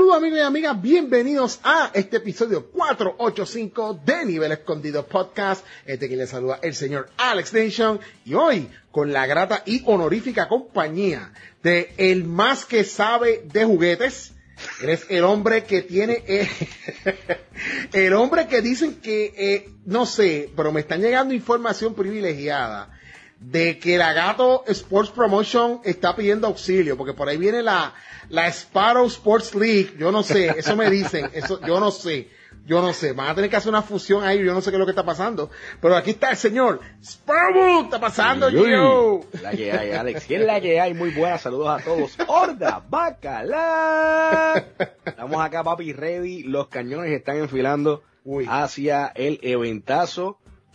Saludos amigos y amigas, bienvenidos a este episodio 485 de Nivel Escondido Podcast. Quien les saluda el señor Alex Nation, y hoy con la grata y honorífica compañía de el más que sabe de juguetes. Eres el hombre que tiene, el hombre que dicen que, no sé, pero me están llegando información privilegiada de que la Gato Sports Promotion está pidiendo auxilio, porque por ahí viene la Sparrow Sports League. Yo no sé, eso me dicen, yo no sé, van a tener que hacer una fusión ahí, yo no sé qué es lo que está pasando, pero aquí está el señor Sparrow. ¿Está pasando, yo? La que hay, Alex, ¿qué es la que hay? Muy buenas, saludos a todos. ¡Horda, bacala! Estamos acá, papi, ready, los cañones están enfilando hacia el eventazo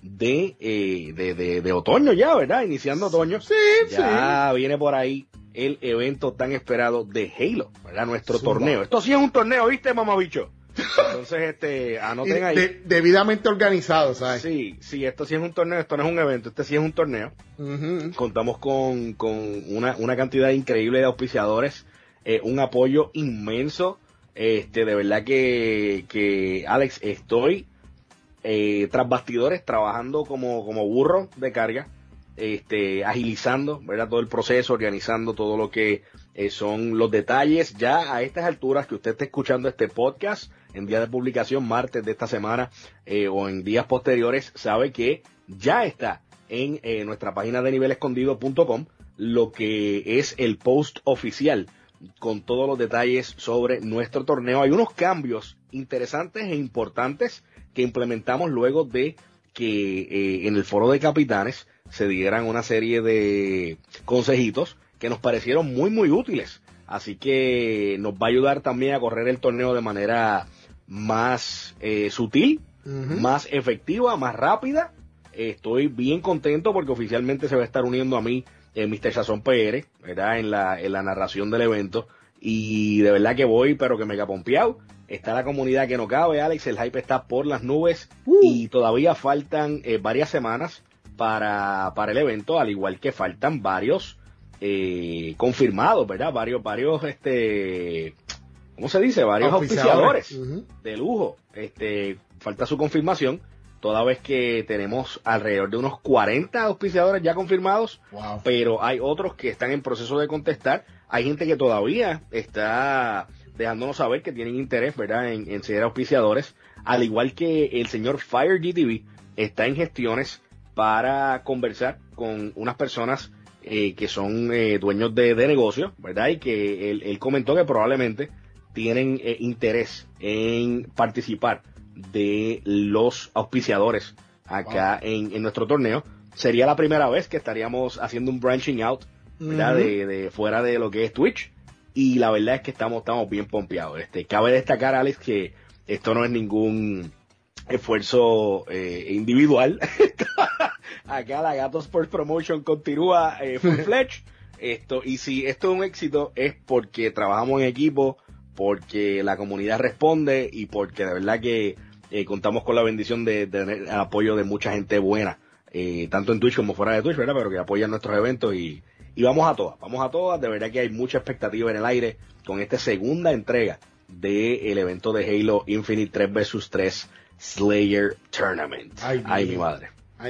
de otoño ya, ¿verdad? Iniciando otoño. Sí, ya viene por ahí el evento tan esperado de Halo, ¿verdad? Nuestro torneo. Esto sí es un torneo, ¿viste, mamabicho? Entonces, anoten ahí. Debidamente organizado, ¿sabes? Sí, esto sí es un torneo, esto no es un evento, este sí es un torneo. Uh-huh. Contamos con una cantidad increíble de auspiciadores, un apoyo inmenso. De verdad que Alex, estoy tras bastidores trabajando como burro de carga, agilizando, ¿verdad? Todo el proceso, organizando todo lo que son los detalles. Ya a estas alturas que usted esté escuchando este podcast en día de publicación, martes de esta semana, o en días posteriores, sabe que ya está en nuestra página de nivelescondido.com lo que es el post oficial con todos los detalles sobre nuestro torneo. Hay unos cambios interesantes e importantes que implementamos luego de que en el foro de capitanes se dieran una serie de consejitos que nos parecieron muy muy útiles, así que nos va a ayudar también a correr el torneo de manera más sutil, uh-huh, más efectiva, más rápida. Estoy bien contento porque oficialmente se va a estar uniendo a mí Mr. Sazón PR, ¿verdad? En la narración del evento, y de verdad que voy, pero que mega pompeado. Está la comunidad que no cabe, Alex, el hype está por las nubes, y todavía faltan varias semanas para el evento, al igual que faltan varios confirmados, ¿verdad? Varios, ¿cómo se dice? Varios auspiciadores, uh-huh, de lujo. Falta su confirmación, toda vez que tenemos alrededor de unos 40 auspiciadores ya confirmados. Wow. Pero hay otros que están en proceso de contestar. Hay gente que todavía está dejándonos saber que tienen interés, ¿verdad?, en ser auspiciadores, al igual que el señor Fire GTV está en gestiones para conversar con unas personas que son dueños de negocio, ¿verdad? Y que él comentó que probablemente tienen interés en participar de los auspiciadores acá, wow, en nuestro torneo. Sería la primera vez que estaríamos haciendo un branching out, ¿verdad? Uh-huh. de fuera de lo que es Twitch, y la verdad es que estamos bien pompeados. Cabe destacar, Alex, que esto no es ningún esfuerzo individual. Acá la Gato Sports Promotion continúa full fledged. Y si esto es un éxito, es porque trabajamos en equipo, porque la comunidad responde, y porque de verdad que contamos con la bendición de tener el apoyo de mucha gente buena, tanto en Twitch como fuera de Twitch, ¿verdad? Pero que apoyan nuestros eventos, y vamos a todas, de verdad que hay mucha expectativa en el aire con esta segunda entrega del evento de Halo Infinite 3 vs 3 Slayer Tournament. Ay, mi madre.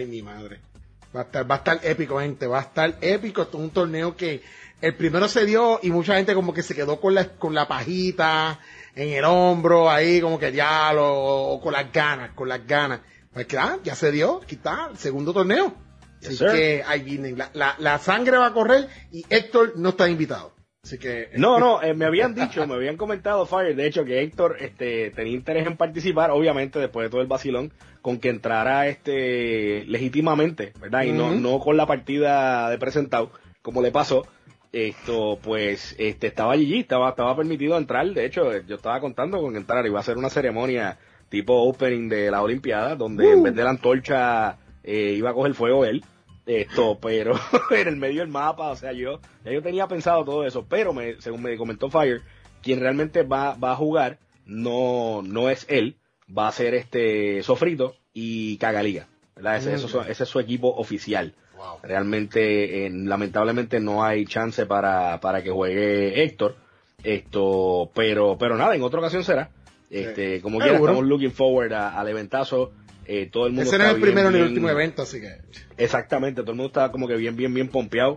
Va a estar épico, gente, va a estar épico. Esto es un torneo que el primero se dio y mucha gente como que se quedó con la pajita en el hombro, ahí como que o con las ganas. Pues que ya se dio, aquí está, el segundo torneo. Así que ahí vienen, la sangre va a correr, y Héctor no está invitado. Así que No, me habían comentado, Fire, de hecho, que Héctor tenía interés en participar, obviamente después de todo el vacilón, con que entrara legítimamente, ¿verdad? Y uh-huh, no con la partida de presentado, como le pasó. Pues estaba allí, estaba permitido entrar. De hecho, yo estaba contando con entrar, iba a ser una ceremonia tipo opening de la Olimpiada, donde en vez de la antorcha iba a coger fuego él. Pero en el medio del mapa, o sea, yo tenía pensado todo eso, pero según me comentó Fire, quien realmente va a jugar no es él, va a ser Sofrito y Cagaliga, ¿verdad? Ese es su equipo oficial. Wow. Realmente, lamentablemente no hay chance para que juegue Héctor, Pero nada, en otra ocasión será. Como quiera, estamos looking forward al eventazo. Todo el mundo ese no es el primero ni el último evento, así que. Exactamente, todo el mundo está como que bien pompeado.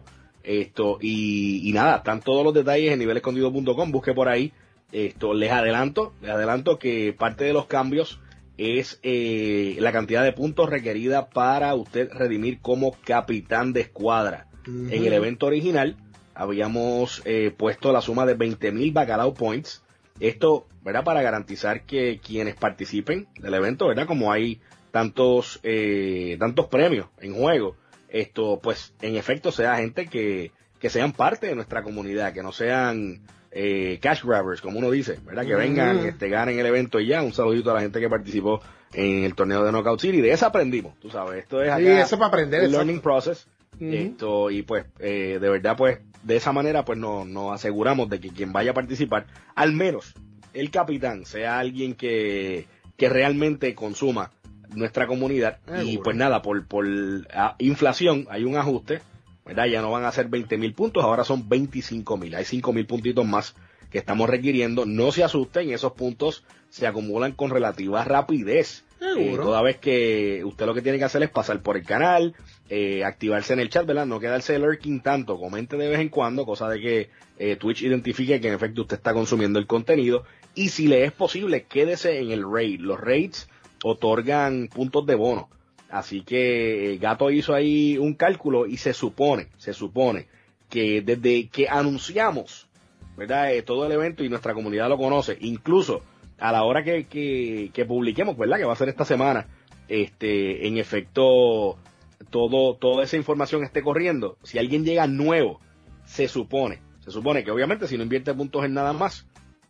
Y nada, están todos los detalles en nivelescondido.com, busque por ahí. Les adelanto que parte de los cambios es la cantidad de puntos requerida para usted redimir como capitán de escuadra. Uh-huh. En el evento original habíamos puesto la suma de 20,000 Bacalao Points. Esto, ¿verdad? Para garantizar que quienes participen del evento, ¿verdad? Como hay tantos premios en juego, pues en efecto sea gente que sean parte de nuestra comunidad, que no sean cash grabbers, como uno dice, ¿verdad? Que vengan, ganen el evento y ya. Un saludito a la gente que participó en el torneo de Knockout City. De eso aprendimos, tú sabes. Esto es acá, sí, eso para aprender, el learning process. Y pues, de verdad, pues, de esa manera, pues, nos aseguramos de que quien vaya a participar, al menos el capitán, sea alguien que realmente consuma nuestra comunidad. Y pues nada, por inflación hay un ajuste, ¿verdad? Ya no van a ser 20,000 puntos, ahora son 25,000. Hay 5,000 puntitos más que estamos requiriendo. No se asusten, esos puntos se acumulan con relativa rapidez. Toda vez que usted lo que tiene que hacer es pasar por el canal, activarse en el chat, ¿verdad? No quedarse lurking tanto, comente de vez en cuando, cosa de que Twitch identifique que en efecto usted está consumiendo el contenido. Y si le es posible, quédese en el raid. Los raids otorgan puntos de bono. Así que Gato hizo ahí un cálculo y se supone que desde que anunciamos, ¿verdad? Todo el evento y nuestra comunidad lo conoce, incluso a la hora que publiquemos, ¿verdad? Que va a ser esta semana, en efecto, toda esa información esté corriendo. Si alguien llega nuevo, se supone que obviamente si no invierte puntos en nada más,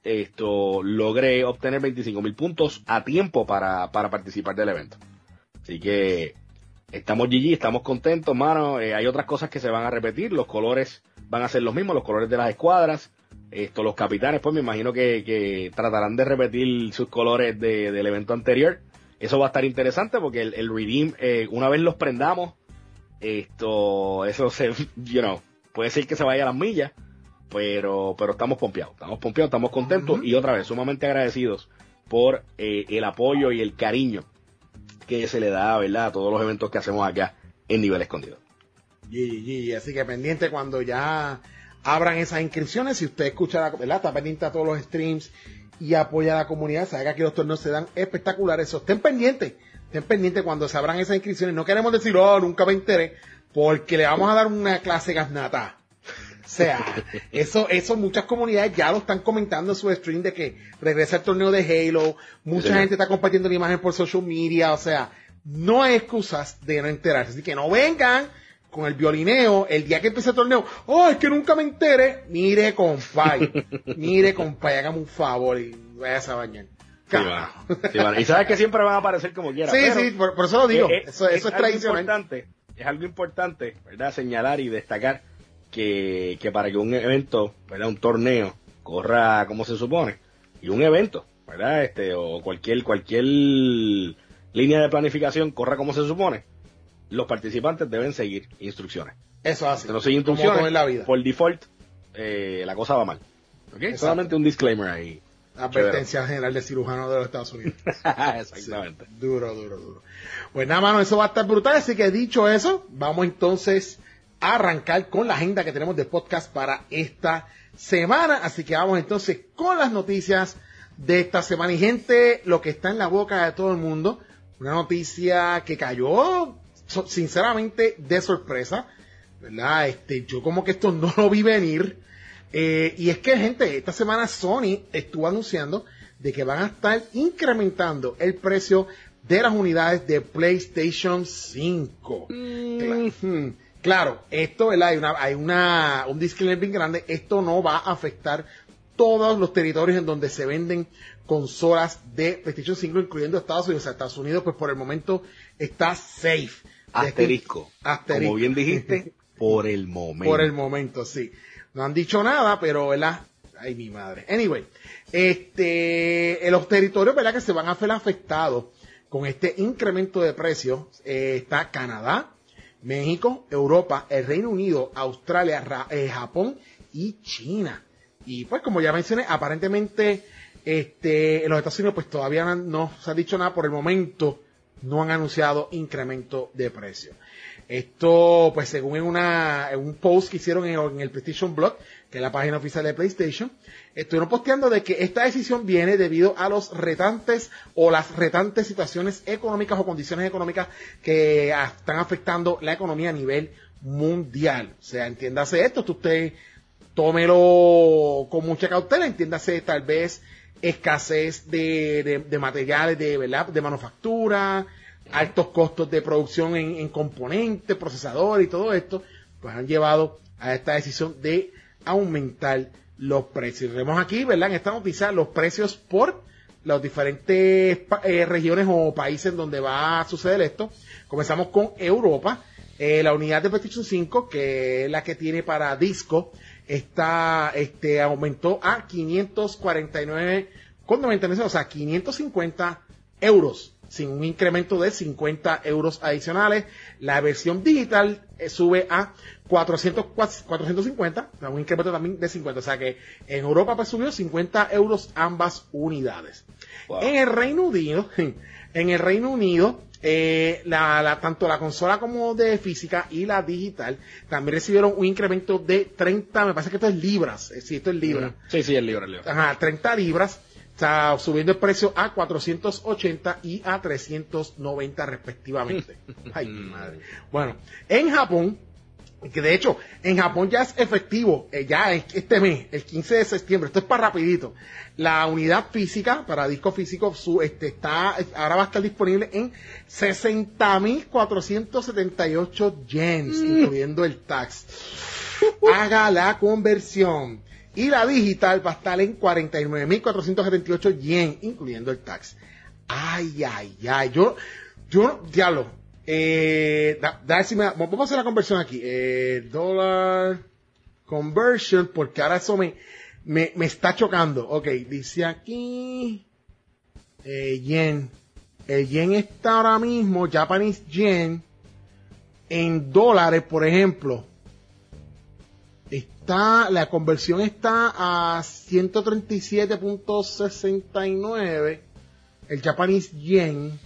logre obtener 25,000 puntos a tiempo para participar del evento. Así que estamos GG, estamos contentos, mano. Hay otras cosas que se van a repetir, los colores van a ser los mismos, los colores de las escuadras. Los capitanes, pues me imagino que tratarán de repetir sus colores del evento anterior. Eso va a estar interesante porque el redeem, una vez los prendamos, eso puede ser que se vaya a las millas, pero estamos pompeados, estamos contentos. Uh-huh. Y otra vez, sumamente agradecidos por el apoyo y el cariño que se le da, ¿verdad? A todos los eventos que hacemos acá en Nivel Escondido. Así que pendiente cuando ya abran esas inscripciones. Si usted escucha, ¿verdad? Está pendiente a todos los streams y apoya a la comunidad, sabe que aquí los torneos se dan espectaculares. Estén pendientes cuando se abran esas inscripciones. No queremos decir, nunca me enteré, porque le vamos a dar una clase gasnata. O sea, eso muchas comunidades ya lo están comentando en su stream de que regresa el torneo de Halo. Mucha gente está compartiendo la imagen por social media. O sea, no hay excusas de no enterarse. Así que no vengan con el violineo el día que empiece el torneo. Es que nunca me entere. Mire, compay, hágame un favor y váyase a bañar. Sí, y sabes que siempre van a aparecer como quiera. Sí, por eso lo digo. Eso es tradicional. Es algo importante, ¿verdad? Señalar y destacar que para que un evento, ¿verdad? Un torneo corra como se supone, y un evento, ¿verdad? O cualquier línea de planificación corra como se supone, los participantes deben seguir instrucciones. Eso hace. Si no siguen instrucciones, en la vida, por default, la cosa va mal. ¿Okay? Solamente un disclaimer ahí. Advertencia general de cirujano de los Estados Unidos. Exactamente. Sí, duro. Pues nada, mano, eso va a estar brutal. Así que dicho eso, vamos entonces a arrancar con la agenda que tenemos de podcast para esta semana. Así que vamos entonces con las noticias de esta semana. Y gente, lo que está en la boca de todo el mundo, una noticia que cayó sinceramente de sorpresa, ¿verdad? Yo como que esto no lo vi venir. Y es que, gente, esta semana Sony estuvo anunciando de que van a estar incrementando el precio de las unidades de PlayStation 5. Claro, esto, ¿verdad? Hay un disclaimer bien grande. Esto no va a afectar todos los territorios en donde se venden consolas de PlayStation 5, incluyendo Estados Unidos. O sea, Estados Unidos, pues por el momento está safe. Asterisco. Como bien dijiste, por el momento. Por el momento, sí. No han dicho nada, pero, ¿verdad? Ay, mi madre. Anyway, los territorios, ¿verdad? Que se van a ver afectados con este incremento de precios, está Canadá, México, Europa, el Reino Unido, Australia, Japón y China. Y pues como ya mencioné, aparentemente en los Estados Unidos pues todavía no se ha dicho nada por el momento, no han anunciado incremento de precio. Esto pues según en un post que hicieron en el PlayStation Blog, que es la página oficial de PlayStation, estuvieron posteando de que esta decisión viene debido a los retantes o las retantes situaciones económicas o condiciones económicas que están afectando la economía a nivel mundial. O sea, entiéndase esto, usted tómelo con mucha cautela, entiéndase tal vez escasez de materiales ¿verdad? De manufactura, altos costos de producción en componentes, procesadores y todo esto, pues han llevado a esta decisión de aumentar los precios. Vemos aquí, ¿verdad? En esta noticia, los precios por las diferentes regiones o países en donde va a suceder esto. Comenzamos con Europa. La unidad de PlayStation 5, que es la que tiene para disco, aumentó a 549,99, o sea, 550 euros, sin un incremento de 50 euros adicionales. La versión digital sube a 450, o sea, un incremento también de 50, o sea que en Europa pues subió 50 euros ambas unidades. Wow. En el Reino Unido, tanto la consola como de física y la digital también recibieron un incremento de 30, me parece que esto es libras, sí, esto es libras. Sí, es libras. Ajá, 30 libras, está subiendo el precio a 480 y a 390 respectivamente. Ay, mi madre. Bueno, en Japón, que de hecho, en Japón ya es efectivo, ya este mes, el 15 de septiembre, esto es para rapidito. La unidad física, para disco físico, ahora va a estar disponible en 60.478 yens, incluyendo el tax. Haga la conversión. Y la digital va a estar en 49.478 yen, incluyendo el tax. Ay, yo, diablo. Vamos a hacer la conversión aquí. Dólar conversion, porque ahora eso me está chocando. Ok, dice aquí yen. El yen está ahora mismo, Japanese yen, en dólares, por ejemplo. La conversión está a 137.69. El Japanese yen.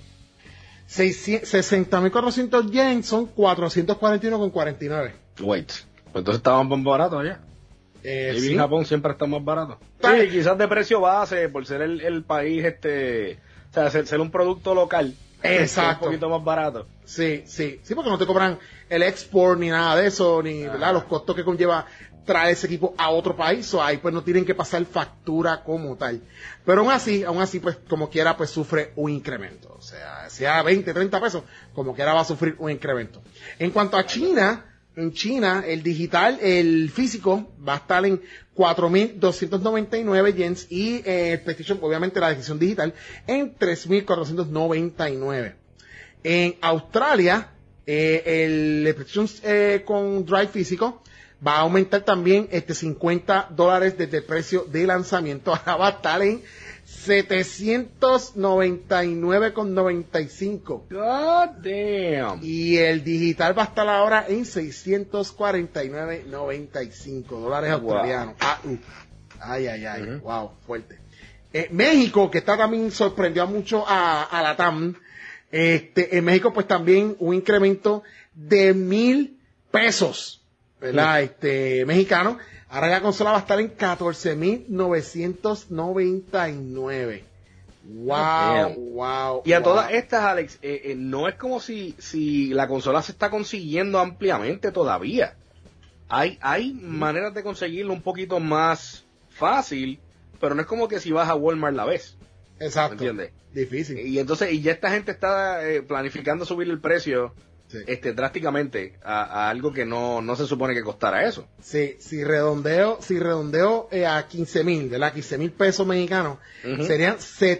60.400 yen son 441,49. Wait, pues entonces estaban más baratos allá. ¿Sí? En Japón siempre está más barato. Sí, quizás de precio base, por ser el país, o sea, ser un producto local. Exacto. Un poquito más barato. Sí, porque no te cobran el export ni nada de eso, ni ¿verdad? Los costos que conlleva traer ese equipo a otro país, o ahí pues no tienen que pasar factura como tal. Pero aún así, pues como quiera, pues sufre un incremento. O sea 20, 30 pesos, como quiera va a sufrir un incremento. En cuanto a China, en China, el digital, el físico, va a estar en 4.299 yens y el PlayStation, obviamente la edición digital, en 3.499. En Australia, el PlayStation con Drive físico va a aumentar también $50 desde el precio de lanzamiento. Ahora va a estar en 799,95. God damn. Y el digital va a estar ahora en $649.95 australianos. Wow, fuerte. México, que también sorprendió mucho a la TAM. En México, pues también un incremento de 1,000 pesos. ¿Verdad? Mexicano. Ahora la consola va a estar en 14.999. Wow. Y a todas estas, Alex, no es como si la consola se está consiguiendo ampliamente todavía. Hay maneras de conseguirlo un poquito más fácil, pero no es como que si vas a Walmart la ves. Exacto. ¿Me entiendes? Difícil. Y entonces, ya esta gente está planificando subir el precio. Sí. Drásticamente a algo que no se supone que costara eso. Sí, si redondeo a 15,000, ¿verdad? 15,000 pesos mexicanos, serían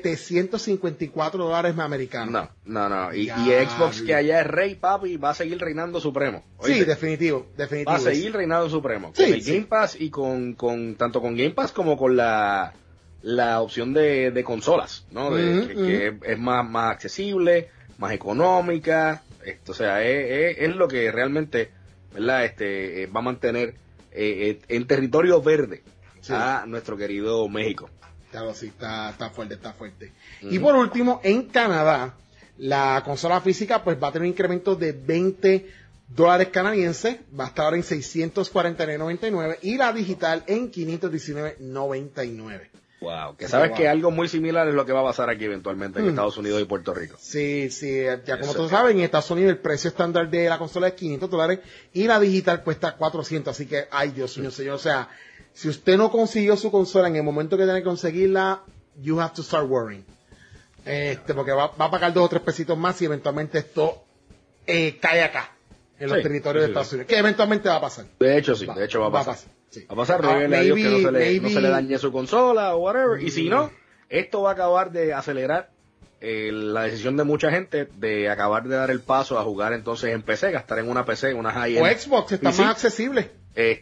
$754 americanos. No. Y Xbox, que allá es rey, papi, va a seguir reinando supremo. ¿Oíste? Sí, definitivo. Va a seguir reinando supremo. Con el Game Pass y con tanto con Game Pass como con la opción de consolas, ¿no? Que es más accesible, más económica. O sea, es lo que realmente, ¿verdad? Va a mantener en territorio verde a nuestro querido México. Claro, sí, está fuerte, está fuerte. Y por último, en Canadá, la consola física pues va a tener un incremento de $20 canadienses, va a estar ahora en $649.99 y la digital en $519.99. Wow, que sabes que algo muy similar es lo que va a pasar aquí eventualmente en Estados Unidos y Puerto Rico. Sí, ya como todos saben, en Estados Unidos el precio estándar de la consola es $500 y la digital cuesta $400, así que, ay Dios mío, señor, o sea, si usted no consiguió su consola en el momento que tiene que conseguirla, you have to start worrying. Porque va a pagar 2 o 3 pesitos más y eventualmente esto cae acá, en los territorios de Estados Unidos, que eventualmente va a pasar. De hecho, sí, de hecho va a pasar. Sí. Va a pasar, rueguenle a Dios que no se le dañe su consola o whatever, y si no, esto va a acabar de acelerar la decisión de mucha gente de acabar de dar el paso a jugar entonces en PC, gastar en una PC, en una high-end. O Xbox, está más accesible.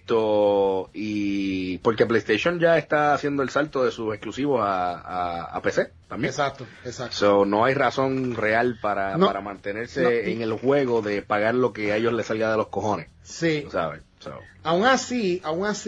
Y porque PlayStation ya está haciendo el salto de sus exclusivos a PC también. Exacto. So, no hay razón real para mantenerse en el juego de pagar lo que a ellos les salga de los cojones. Sí. ¿Sabes? Aún así,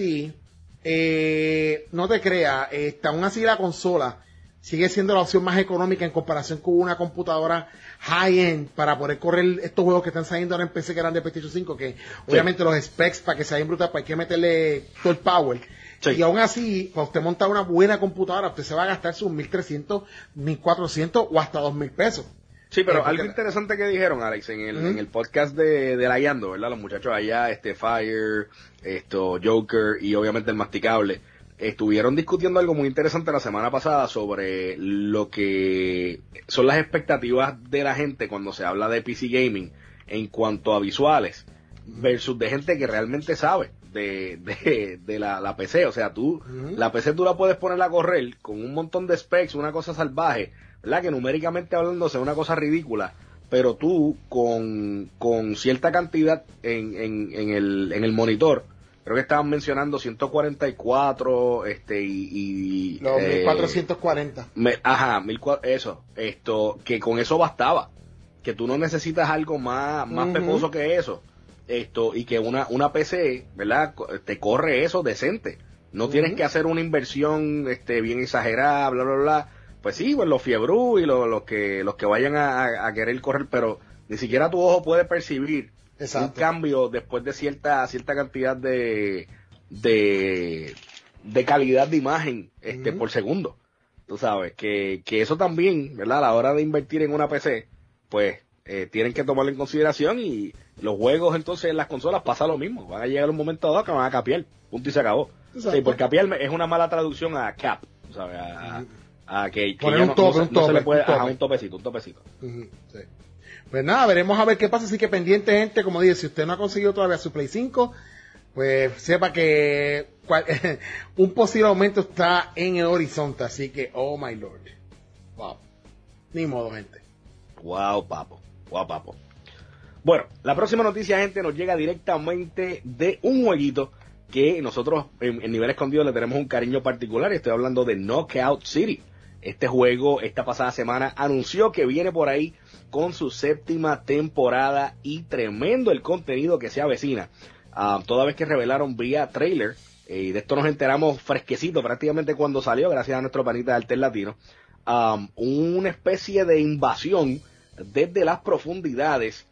no te creas, aún así la consola sigue siendo la opción más económica en comparación con una computadora high-end para poder correr estos juegos que están saliendo ahora en PC que eran de PlayStation 5, que obviamente los specs para que se vayan brutal, pues hay que meterle todo el power. Sí. Y aún así, cuando usted monta una buena computadora, usted se va a gastar sus $1,300, $1,400 o hasta $2,000. Sí, pero algo interesante que dijeron, Alex, en el podcast de Layando, ¿verdad? Los muchachos allá, Fire, Joker y obviamente el Masticable, estuvieron discutiendo algo muy interesante la semana pasada sobre lo que son las expectativas de la gente cuando se habla de PC Gaming en cuanto a visuales versus de gente que realmente sabe de la PC. O sea, la PC tú la puedes poner a correr con un montón de specs, una cosa salvaje, ¿verdad? Que numéricamente hablando sea una cosa ridícula, pero tú con cierta cantidad en el monitor, creo que estaban mencionando 144, y los 1440. Eso, que con eso bastaba, que tú no necesitas algo más peposo que eso, y que una PC, ¿verdad? Te corre eso decente, no tienes que hacer una inversión, bien exagerada, bla, bla, bla. Pues sí, pues los fiebrú y los que vayan a querer correr, pero ni siquiera tu ojo puede percibir un cambio después de cierta cantidad de calidad de imagen por segundo. Tú sabes que eso también, ¿verdad? A la hora de invertir en una PC, pues tienen que tomarlo en consideración, y los juegos entonces en las consolas pasa lo mismo. Van a llegar un momento dado que van a capear, punto y se acabó. Sí, porque capear es una mala traducción a cap, ¿sabes? Que ya no se le puede un topecito. Sí. Pues nada, veremos a ver qué pasa, así que pendiente, gente, como dije, si usted no ha conseguido todavía su Play 5, pues sepa que un posible aumento está en el horizonte, así que, oh my lord. Wow. Ni modo, gente. Wow, papo. Bueno, la próxima noticia, gente, nos llega directamente de un jueguito que nosotros en Nivel Escondido le tenemos un cariño particular, y estoy hablando de Knockout City. Este juego, esta pasada semana, anunció que viene por ahí con su 7ª temporada, y tremendo el contenido que se avecina. Toda vez que revelaron vía trailer, y de esto nos enteramos fresquecito prácticamente cuando salió, gracias a nuestro panita de Alter Latino, una especie de invasión desde las profundidades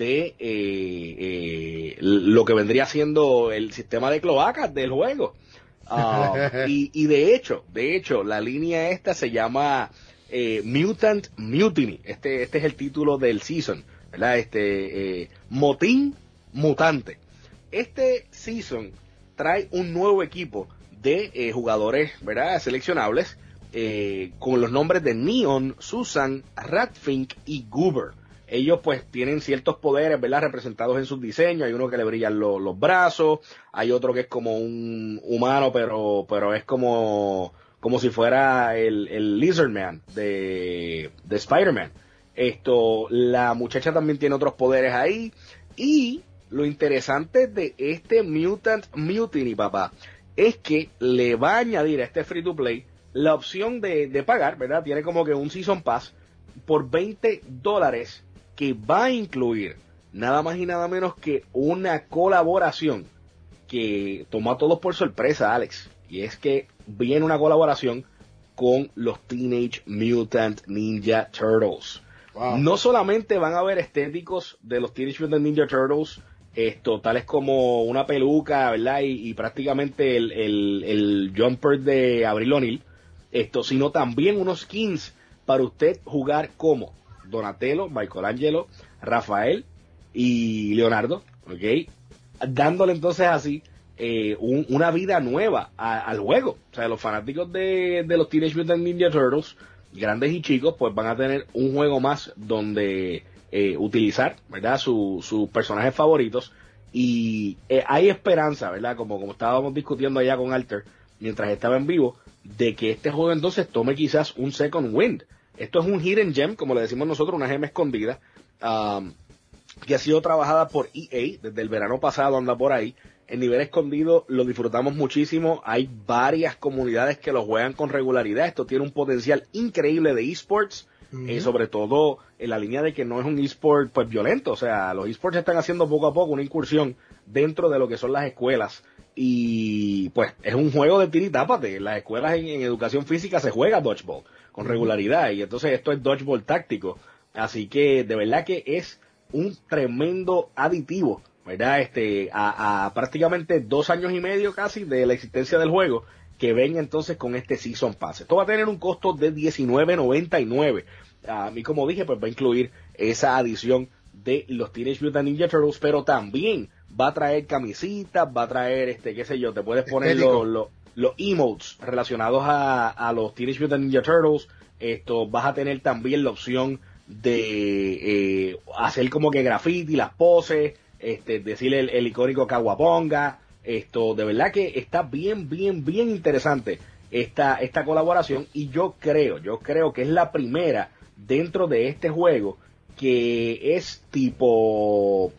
de lo que vendría siendo el sistema de cloacas del juego. Y de hecho, la línea esta se llama Mutant Mutiny. Este es el título del season, ¿verdad? Motín Mutante. Este season trae un nuevo equipo de jugadores, ¿verdad? Seleccionables, con los nombres de Neon, Susan, Ratfink y Goober. Ellos pues tienen ciertos poderes, ¿verdad? Representados en sus diseños. Hay uno que le brillan los brazos, hay otro que es como un humano, pero es como si fuera el Lizardman de Spider-Man. La muchacha también tiene otros poderes ahí, y lo interesante de este Mutant Mutiny, papá, es que le va a añadir a este free to play la opción de pagar, ¿verdad? Tiene como que un Season Pass por $20, que va a incluir nada más y nada menos que una colaboración que tomó a todos por sorpresa, Alex. y es que viene una colaboración con los Teenage Mutant Ninja Turtles. Wow. No solamente van a haber estéticos de los Teenage Mutant Ninja Turtles, tales como una peluca, ¿verdad? Y prácticamente el jumper de Abril O'Neil, sino también unos skins para usted jugar como Donatello, Michelangelo, Rafael y Leonardo, ¿ok? Dándole entonces así una vida nueva al juego. O sea, los fanáticos de los Teenage Mutant Ninja Turtles, grandes y chicos, pues van a tener un juego más donde utilizar, ¿verdad? Sus personajes favoritos, y hay esperanza, ¿verdad? Como estábamos discutiendo allá con Alter mientras estaba en vivo, de que este juego entonces tome quizás un second wind. Esto es un hidden gem, como le decimos nosotros, una gema escondida, que ha sido trabajada por EA desde el verano pasado, anda por ahí. El nivel escondido lo disfrutamos muchísimo, hay varias comunidades que lo juegan con regularidad. Esto tiene un potencial increíble de esports, sobre todo en la línea de que no es un esport pues violento. O sea, los esports están haciendo poco a poco una incursión dentro de lo que son las escuelas, y pues es un juego de tira y tápate. En las escuelas en educación física se juega dodgeball con regularidad, y entonces esto es dodgeball táctico, así que de verdad que es un tremendo aditivo, ¿verdad? A prácticamente 2 años y medio casi de la existencia del juego, que ven entonces con este Season Pass. Esto va a tener un costo de $19.99. A mí, como dije, pues va a incluir esa adición de los Teenage Mutant Ninja Turtles, pero también va a traer camisitas, va a traer, qué sé yo, te puedes poner los emotes relacionados a los Teenage Mutant Ninja Turtles. Vas a tener también la opción de hacer como que graffiti, las poses, decirle el icónico Caguaponga. De verdad que está bien interesante esta colaboración, y yo creo que es la primera dentro de este juego que es tipo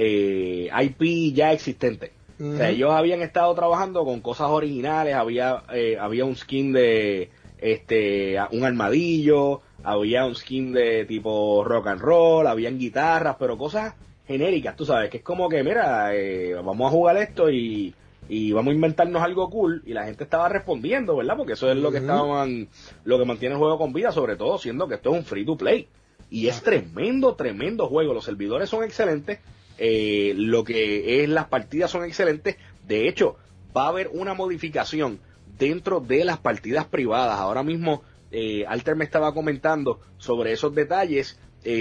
IP ya existente. O sea, ellos habían estado trabajando con cosas originales, había un skin de un armadillo, había un skin de tipo rock and roll, habían guitarras, pero cosas genéricas, tú sabes, que es como que, mira, vamos a jugar esto y vamos a inventarnos algo cool, y la gente estaba respondiendo, ¿verdad? Porque eso es lo que lo que mantiene el juego con vida, sobre todo siendo que esto es un free to play, y es tremendo juego. Los servidores son excelentes, lo que es las partidas son excelentes. De hecho, va a haber una modificación dentro de las partidas privadas. Ahora mismo Alter me estaba comentando sobre esos detalles,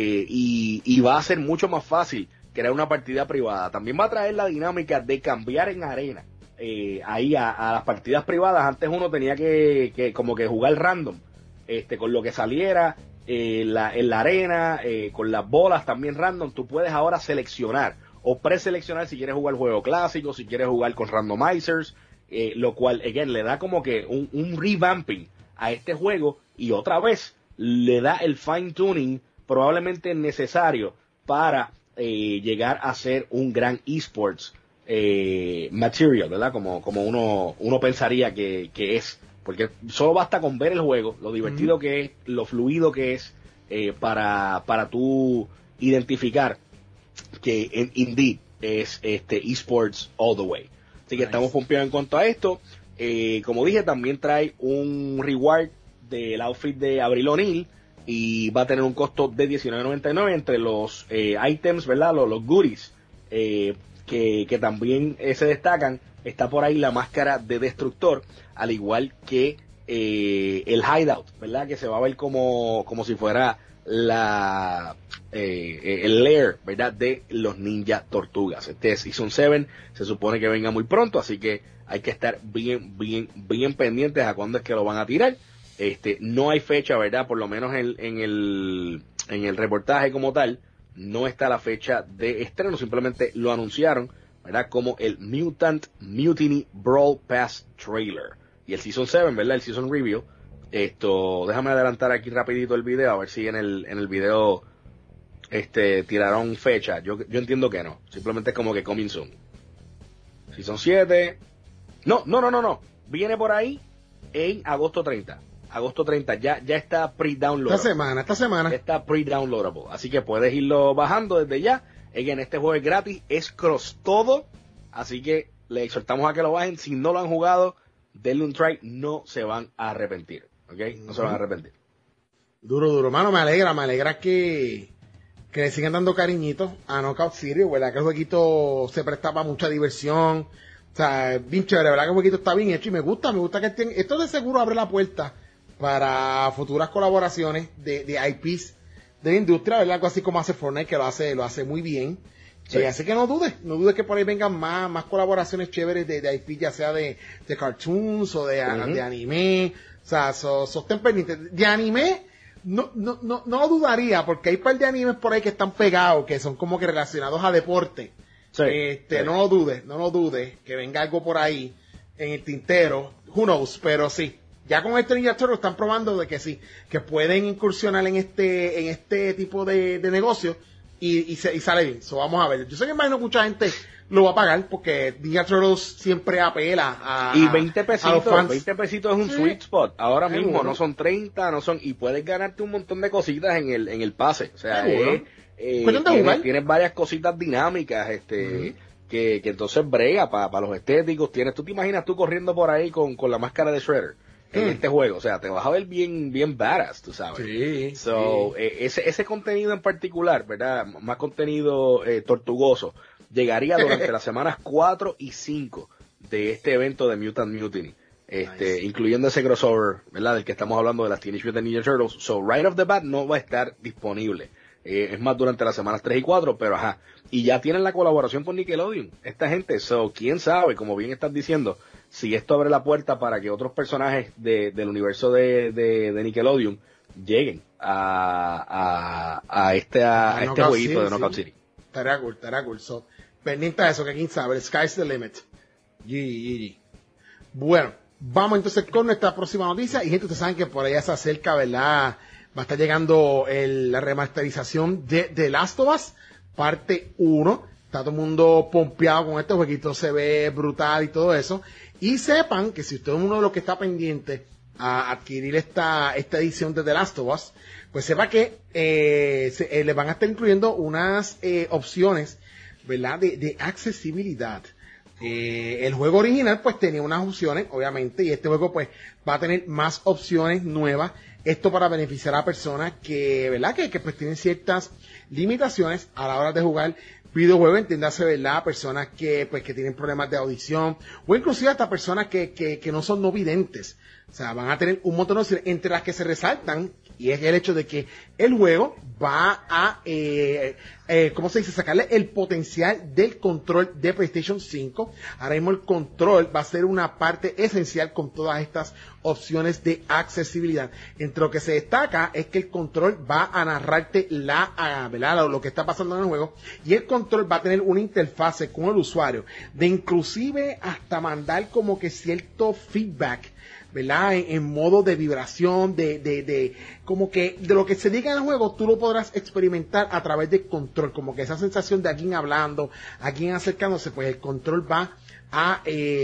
y va a ser mucho más fácil crear una partida privada. También va a traer la dinámica de cambiar en arena, ahí a las partidas privadas. Antes uno tenía que como que jugar random, con lo que saliera en la arena, con las bolas también random. Tú puedes ahora seleccionar o preseleccionar si quieres jugar el juego clásico, si quieres jugar con randomizers, lo cual, again, le da como que un revamping a este juego, y otra vez le da el fine tuning probablemente necesario para llegar a ser un gran esports material, ¿verdad? Como uno pensaría que es, porque solo basta con ver el juego, lo divertido que es, lo fluido que es, para tú identificar que indeed es esports all the way. Así que estamos pompeados en cuanto a esto. Como dije, también trae un reward del outfit de Abril O'Neil, y va a tener un costo de $19.99. Entre los items, ¿verdad? Los goodies que también se destacan, está por ahí la máscara de Destructor, al igual que el hideout, ¿verdad? Que se va a ver como si fuera el lair, ¿verdad? De los Ninja Tortugas. Este Season 7 se supone que venga muy pronto, así que hay que estar bien pendientes a cuándo es que lo van a tirar. No hay fecha, ¿verdad? Por lo menos en el reportaje como tal, no está la fecha de estreno, simplemente lo anunciaron, ¿verdad? Como el Mutant Mutiny Brawl Pass Trailer. Y el Season 7, ¿verdad? El Season Review. Déjame adelantar aquí rapidito el video, a ver si en el video tiraron fecha. Yo entiendo que no, simplemente es como que coming soon. Season 7. No. Viene por ahí en agosto 30. Agosto 30, ya está pre-downloadable. Esta semana. Está pre-downloadable, así que puedes irlo bajando desde ya. En este juego es gratis, es cross todo, así que le exhortamos a que lo bajen. Si no lo han jugado, denle un try, no se van a arrepentir, ¿ok? No se van a arrepentir. Duro, mano, me alegra que le sigan dando cariñitos a Knockout City, ¿verdad? Que el jueguito se presta para mucha diversión, o sea, bien chévere, ¿verdad? Que el jueguito está bien hecho y me gusta que esto de seguro abre la puerta para futuras colaboraciones de IPs de la industria, ¿verdad? Algo así como hace Fortnite, que lo hace muy bien. Sí. Así que no dudes que por ahí vengan más colaboraciones chéveres de IP, ya sea de cartoons o de anime, o sea, sostén pendientes. De anime, no dudaría, porque hay un par de animes por ahí que están pegados, que son como que relacionados a deporte. Sí, sí. No lo dudes, que venga algo por ahí en el tintero, who knows, pero sí. Ya con este Ninja Turtles están probando de que sí, que pueden incursionar en este tipo de negocio y sale bien. So, vamos a ver. Yo sé que imagino que mucha gente lo va a pagar porque Ninja Turtles siempre apela a y 20 pesitos, 20 pesitos es un sweet spot. Ahora mismo no son 30, y puedes ganarte un montón de cositas en el pase. O sea, tienes varias cositas dinámicas, que entonces brega para los estéticos. Tú te imaginas tú corriendo por ahí con la máscara de Shredder en este juego, o sea, te vas a ver bien badass, tú sabes. Sí. Ese contenido en particular, ¿verdad? Más contenido tortugoso, llegaría durante las semanas 4 y 5 de este evento de Mutant Mutiny. Nice. Incluyendo ese crossover, ¿verdad? Del que estamos hablando de las Teenage Mutant Ninja Turtles. So, right off the bat no va a estar disponible. Es más durante las semanas 3 y 4, pero ajá. Y ya tienen la colaboración con Nickelodeon, esta gente. So, quién sabe, como bien estás diciendo, si esto abre la puerta para que otros personajes del universo de Nickelodeon lleguen a este jueguito de Knockout City. Estará cool. So, pendiente de eso, que quién sabe, el sky's the limit. Bueno, vamos entonces con nuestra próxima noticia. Y gente, ustedes saben que por allá se acerca, ¿verdad? Va a estar llegando la remasterización de The Last of Us, parte 1. Está todo el mundo pompeado con este jueguito, se ve brutal y todo eso. Y sepan que si usted es uno de los que está pendiente a adquirir esta edición de The Last of Us, pues sepa que le van a estar incluyendo unas opciones, ¿verdad? De accesibilidad. El juego original pues tenía unas opciones, obviamente, y este juego pues va a tener más opciones nuevas. Esto para beneficiar a personas que, ¿verdad? Que pues tienen ciertas limitaciones a la hora de jugar videojuegos, entiéndase, ¿verdad? Personas que tienen problemas de audición, o inclusive hasta personas que no son no videntes. O sea, van a tener un montón de opciones, entre las que se resaltan, y es el hecho de que el juego va a, ¿cómo se dice? Sacarle el potencial del control de PlayStation 5. Ahora mismo el control va a ser una parte esencial con todas estas opciones de accesibilidad. Entre lo que se destaca es que el control va a narrarte ¿verdad? Lo que está pasando en el juego, y el control va a tener una interfase con el usuario, de inclusive hasta mandar como que cierto feedback, ¿verdad? En modo de vibración, como que de lo que se diga en el juego, tú lo podrás experimentar a través del control, como que esa sensación de alguien hablando, alguien acercándose, pues el control va a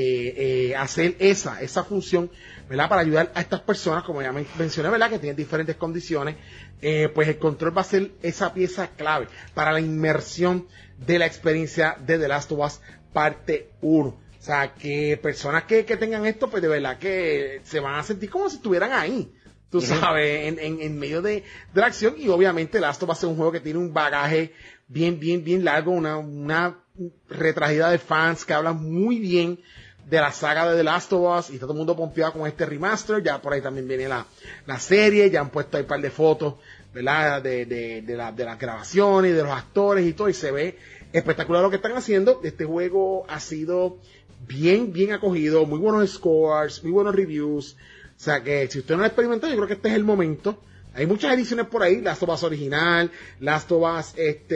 hacer esa función, ¿verdad? Para ayudar a estas personas, como ya mencioné, ¿verdad? Que tienen diferentes condiciones, pues el control va a ser esa pieza clave para la inmersión de la experiencia de The Last of Us parte 1. O sea, que personas que tengan esto, pues de verdad que se van a sentir como si estuvieran ahí, tú sabes, en medio de la acción. Y obviamente Last of Us va a ser un juego que tiene un bagaje bien largo, una retragida de fans que hablan muy bien de la saga de The Last of Us, y está todo el mundo pompeado con este remaster. Ya por ahí también viene la serie, ya han puesto ahí un par de fotos, ¿verdad? De las grabaciones, de los actores y todo, y se ve espectacular lo que están haciendo. Este juego ha sido bien acogido, muy buenos scores, muy buenos reviews. O sea que si usted no lo ha experimentado, yo creo que este es el momento. Hay muchas ediciones por ahí, Last of Us original, Last of Us,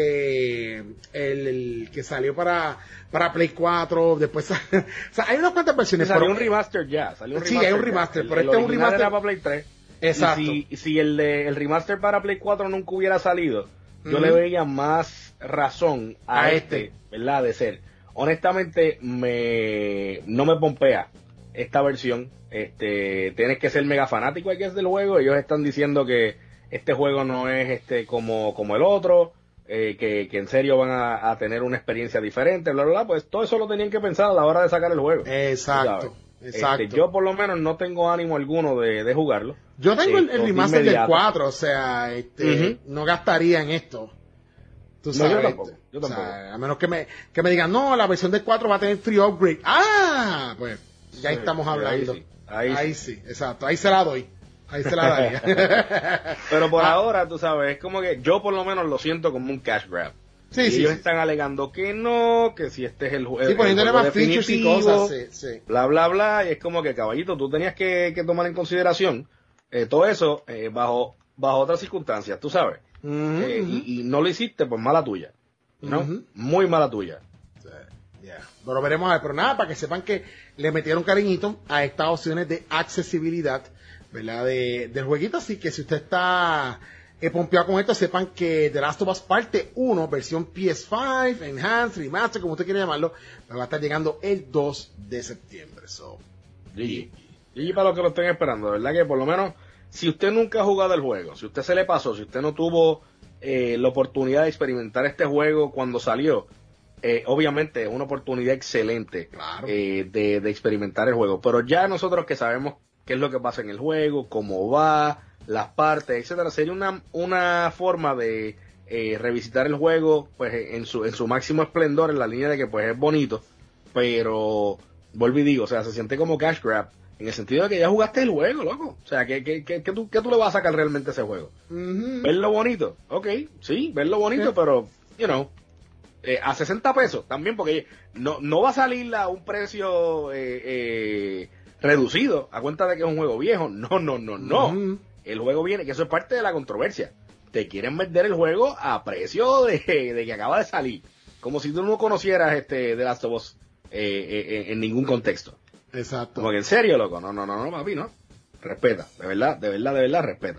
el que salió para Play 4, después, o sea, hay unas cuantas versiones. Salió un remaster ya, Sí, hay un remaster, pero este es un remaster. Era para Play 3. Exacto. Y si el remaster para Play 4 nunca hubiera salido, yo le veía más razón a este, ¿verdad? De ser. Honestamente, no me pompea esta versión. Tienes que ser mega fanático del juego. Ellos están diciendo que este juego no es como el otro, que en serio van a tener una experiencia diferente, bla. Pues todo eso lo tenían que pensar a la hora de sacar el juego. Exacto. Exacto. Yo por lo menos no tengo ánimo alguno de jugarlo. Yo tengo el remaster del 4, o sea, no gastaría en esto. Tú sabes. No, yo tampoco. O sea, a menos que me digan, no, la versión del 4 va a tener free upgrade. Pues ya estamos hablando. Ahí sí, exacto. Ahí se la doy. Ahí se la daría. Pero por ahora, tú sabes, es como que yo por lo menos lo siento como un cash grab. Sí, ellos están alegando que no, que si este es el juego. Sí, poniéndole más features y cosas, sí. Bla, bla, bla. Y es como que, caballito, tú tenías que tomar en consideración todo eso bajo otras circunstancias, tú sabes. Y no lo hiciste por mala tuya, ¿no? Muy mala tuya. Pero veremos a ver, pero nada, para que sepan que le metieron cariñito a estas opciones de accesibilidad, ¿verdad? Del jueguito, así que si usted está pompeado con esto, sepan que The Last of Us Parte 1, versión PS5, Enhanced, Remaster, como usted quiera llamarlo, va a estar llegando el 2 de septiembre. Y para los que lo estén esperando, ¿verdad? Que por lo menos, si usted nunca ha jugado el juego, si usted se le pasó, si usted no tuvo la oportunidad de experimentar este juego cuando salió, obviamente es una oportunidad excelente, claro, de experimentar el juego. Pero ya nosotros que sabemos qué es lo que pasa en el juego, cómo va, las partes, etcétera, sería una forma de revisitar el juego pues en su máximo esplendor, en la línea de que pues es bonito, pero vuelvo y digo, o sea, se siente como cash grab, en el sentido de que ya jugaste el juego, loco. O sea, ¿qué tú le vas a sacar realmente a ese juego? ¿Verlo bonito? Ok, sí, verlo bonito, pero, a 60 pesos también, porque no va a salir a un precio reducido a cuenta de que es un juego viejo. No. El juego viene, que eso es parte de la controversia. Te quieren vender el juego a precio de que acaba de salir, como si tú no conocieras The Last of Us en ningún contexto. Exacto. Como que en serio, loco, no, papi, no. Respeta, de verdad, respeta.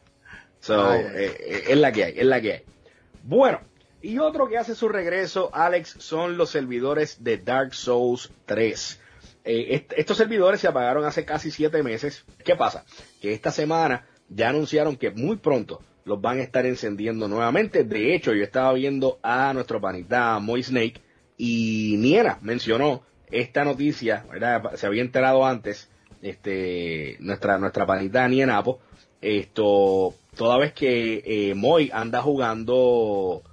Es la que hay. Bueno, y otro que hace su regreso, Alex, son los servidores de Dark Souls 3. Estos servidores se apagaron hace casi 7 meses. ¿Qué pasa? Que esta semana ya anunciaron que muy pronto los van a estar encendiendo nuevamente. De hecho, yo estaba viendo a nuestro panita Moy Snake y Niera mencionó esta noticia, ¿verdad? Se había enterado antes, nuestra panita Nienapo, toda vez que Moy anda jugando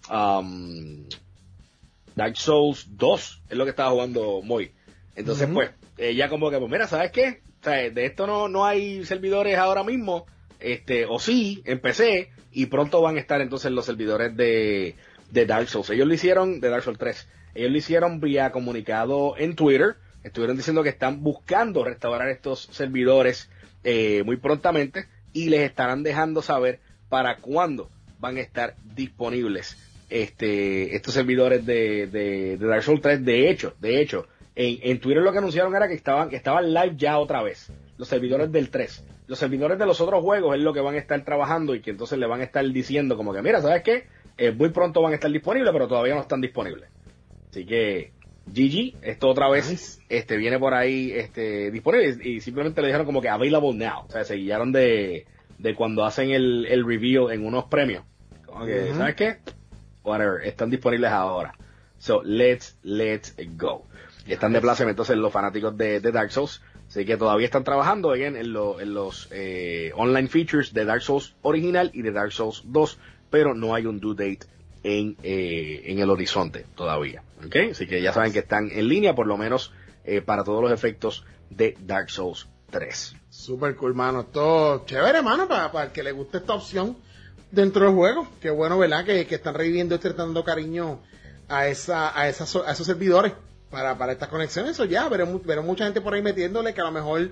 Dark Souls 2, es lo que estaba jugando Moy. Entonces, pues, ella como que, pues mira, ¿sabes qué? O sea, de esto no hay servidores ahora mismo, o sí, empecé, y pronto van a estar entonces los servidores de Dark Souls. Ellos lo hicieron, de Dark Souls 3, ellos lo hicieron vía comunicado en Twitter, estuvieron diciendo que están buscando restaurar estos servidores muy prontamente, y les estarán dejando saber para cuándo van a estar disponibles estos servidores de Dark Souls 3. De hecho, en Twitter lo que anunciaron era que estaban live ya otra vez, los servidores del 3. Los servidores de los otros juegos es lo que van a estar trabajando y que entonces le van a estar diciendo como que mira, ¿sabes qué? Muy pronto van a estar disponibles, pero todavía no están disponibles. Así que GG, esto otra vez viene por ahí disponible y simplemente le dijeron como que available now. O sea, se guiaron de cuando hacen el reveal en unos premios. Como que, ¿sabes qué? Whatever, están disponibles ahora. So, let's go. Y están de pláceme entonces los fanáticos de Dark Souls. Así que todavía están trabajando en los online features de Dark Souls original y de Dark Souls 2, pero no hay un due date en el horizonte todavía. ¿Okay? Así que ya saben que están en línea, por lo menos para todos los efectos de Dark Souls 3. Super cool, mano. Todo chévere, mano, para el que le guste esta opción dentro del juego. Qué bueno, ¿verdad? Que están reviviendo y tratando cariño a esos servidores para estas conexiones. Eso ya, veremos mucha gente por ahí metiéndole que a lo mejor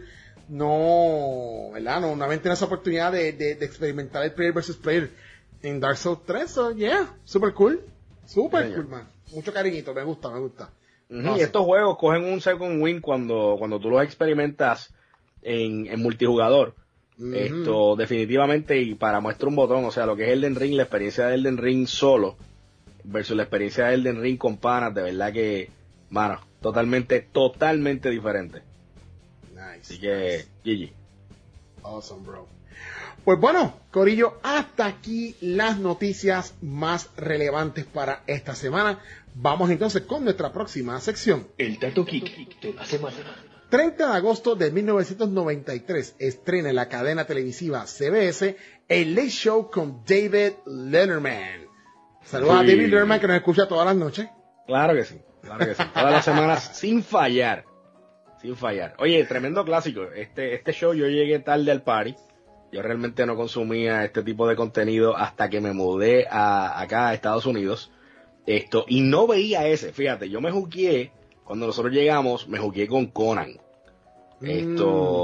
no, ¿verdad? No han tenido esa oportunidad de experimentar el player versus player en Dark Souls 3. So, yeah, super cool, man. Mucho cariñito, me gusta. Y estos juegos cogen un second win cuando tú los experimentas en multijugador. Esto definitivamente, y para muestra un botón, o sea, lo que es Elden Ring, la experiencia de Elden Ring solo versus la experiencia de Elden Ring con panas, de verdad que, mano, totalmente diferente. Así que, GG. Awesome, bro. Pues bueno, corillo, hasta aquí las noticias más relevantes para esta semana. Vamos entonces con nuestra próxima sección. El Dato Geek de la semana. 30 de agosto de 1993 estrena en la cadena televisiva CBS el Late Show con David Letterman. Saludos a David Letterman, que nos escucha todas las noches. Claro que sí, claro que sí. Todas las semanas sin fallar. Sin fallar. Oye, tremendo clásico. Este show yo llegué tarde al party. Yo realmente no consumía este tipo de contenido hasta que me mudé acá a Estados Unidos. Y no veía ese. Fíjate, yo me juqueé, cuando nosotros llegamos, me juqueé con Conan. En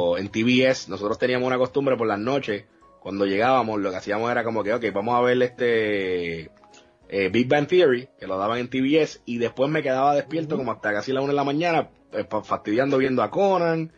TBS, nosotros teníamos una costumbre por las noches, cuando llegábamos, lo que hacíamos era como que, ok, vamos a ver Big Bang Theory, que lo daban en TBS, y después me quedaba despierto como hasta casi la 1 de la mañana, fastidiando viendo a Conan,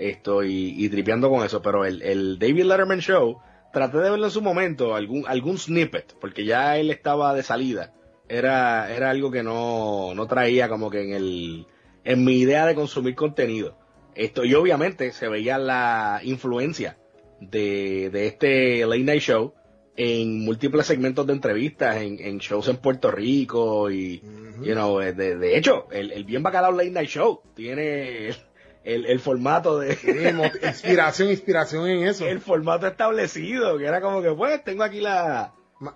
y tripeando con eso. Pero el David Letterman Show, traté de verlo en su momento, algún snippet, porque ya él estaba de salida. Era algo que no traía como que en mi idea de consumir contenido. Y obviamente se veía la influencia de este Late Night Show en múltiples segmentos de entrevistas, en shows en Puerto Rico y, de hecho, el bien bacalao Late Night Show tiene el formato de... inspiración en eso. El formato establecido, que era como que, pues, tengo aquí la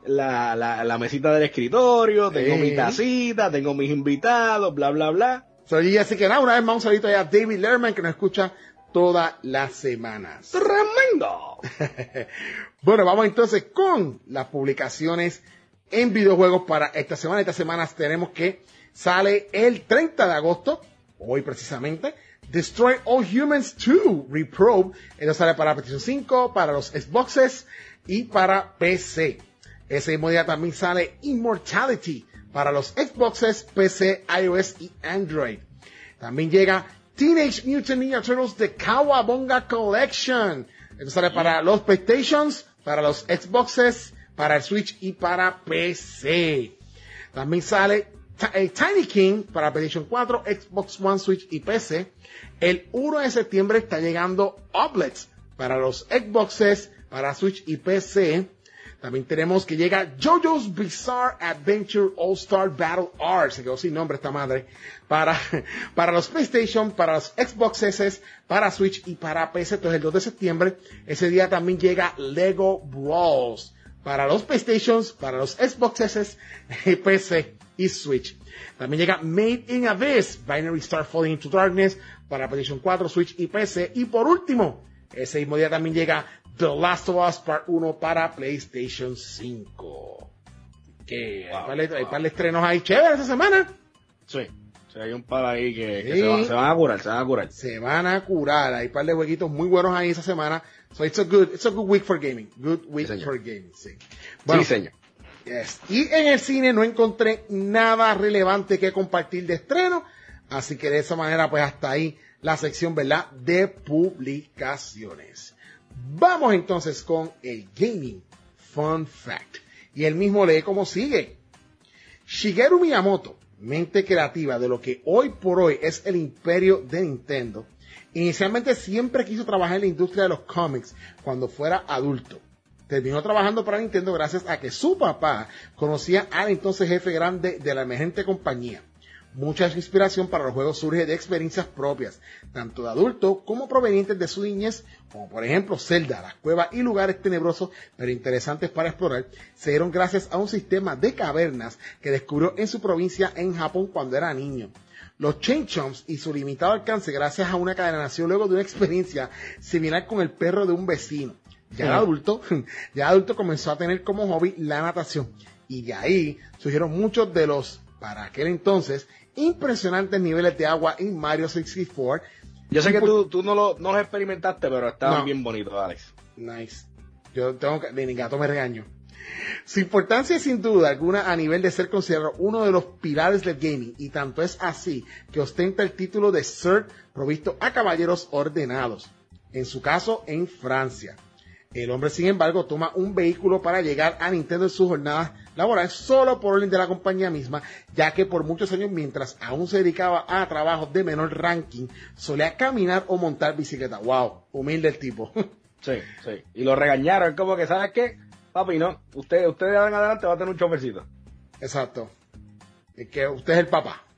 mesita del escritorio, tengo mi tacita, tengo mis invitados, bla, bla, bla. Así que nada, una vez más un saludito a David Letterman, que nos escucha todas las semanas. ¡Tremendo! Bueno, vamos entonces con las publicaciones en videojuegos para esta semana. Esta semana tenemos que sale el 30 de agosto, hoy precisamente, Destroy All Humans 2 Reprobe. Esto sale para PlayStation 5, para los Xboxes y para PC. Ese mismo día también sale Immortality para los Xboxes, PC, iOS y Android. También llega Teenage Mutant Ninja Turtles The Cowabunga Collection. Esto sale para los PlayStations, para los Xboxes, para el Switch y para PC. También sale Tiny King para PlayStation 4, Xbox One, Switch y PC. El 1 de septiembre está llegando Oblets para los Xboxes, para Switch y PC. También tenemos que llega JoJo's Bizarre Adventure All-Star Battle R, se quedó sin nombre esta madre, para los PlayStation, para los Xboxes, para Switch y para PC. Entonces el 2 de septiembre, ese día también llega Lego Brawls para los PlayStations, para los Xboxes, PC y Switch. También llega Made in Abyss, Binary Star Falling into Darkness para PlayStation 4, Switch y PC. Y por último, ese mismo día también llega The Last of Us Part 1 para PlayStation 5. Que hay par de estrenos ahí chéveres esta semana. Sí, hay un par ahí que se van a curar. Se van a curar. Hay un par de jueguitos muy buenos ahí esta semana. So it's a good week for gaming. Good week for gaming, sí. Bueno, sí, señor. Yes. Y en el cine no encontré nada relevante que compartir de estreno. Así que de esa manera, pues hasta ahí la sección, ¿verdad?, de publicaciones. Vamos entonces con el Gaming Fun Fact. Y el mismo lee como sigue. Shigeru Miyamoto, mente creativa de lo que hoy por hoy es el imperio de Nintendo, inicialmente siempre quiso trabajar en la industria de los cómics cuando fuera adulto. Terminó trabajando para Nintendo gracias a que su papá conocía al entonces jefe grande de la emergente compañía. Mucha inspiración para los juegos surge de experiencias propias, tanto de adulto como provenientes de su niñez, como por ejemplo Zelda, las cuevas y lugares tenebrosos pero interesantes para explorar, se dieron gracias a un sistema de cavernas que descubrió en su provincia en Japón cuando era niño. Los Chain Chomps y su limitado alcance gracias a una cadena nació luego de una experiencia similar con el perro de un vecino. Ya adulto comenzó a tener como hobby la natación y de ahí surgieron muchos de los, para aquel entonces, impresionantes niveles de agua en Mario 64. Yo sé que tú no los experimentaste, pero estaban bien bonitos, Alex. Nice. Yo tengo que, de mi gato me regaño. Su importancia es sin duda alguna a nivel de ser considerado uno de los pilares del gaming, y tanto es así que ostenta el título de Sir provisto a caballeros ordenados. En su caso, en Francia. El hombre, sin embargo, toma un vehículo para llegar a Nintendo en sus jornadas laborales solo por orden de la compañía misma, ya que por muchos años, mientras aún se dedicaba a trabajos de menor ranking, solía caminar o montar bicicleta. ¡Wow! Humilde el tipo. Sí. Y lo regañaron, como que, ¿sabes qué? Papi, no, usted de ahora en adelante va a tener un chofercito. Exacto. Es que usted es el papá.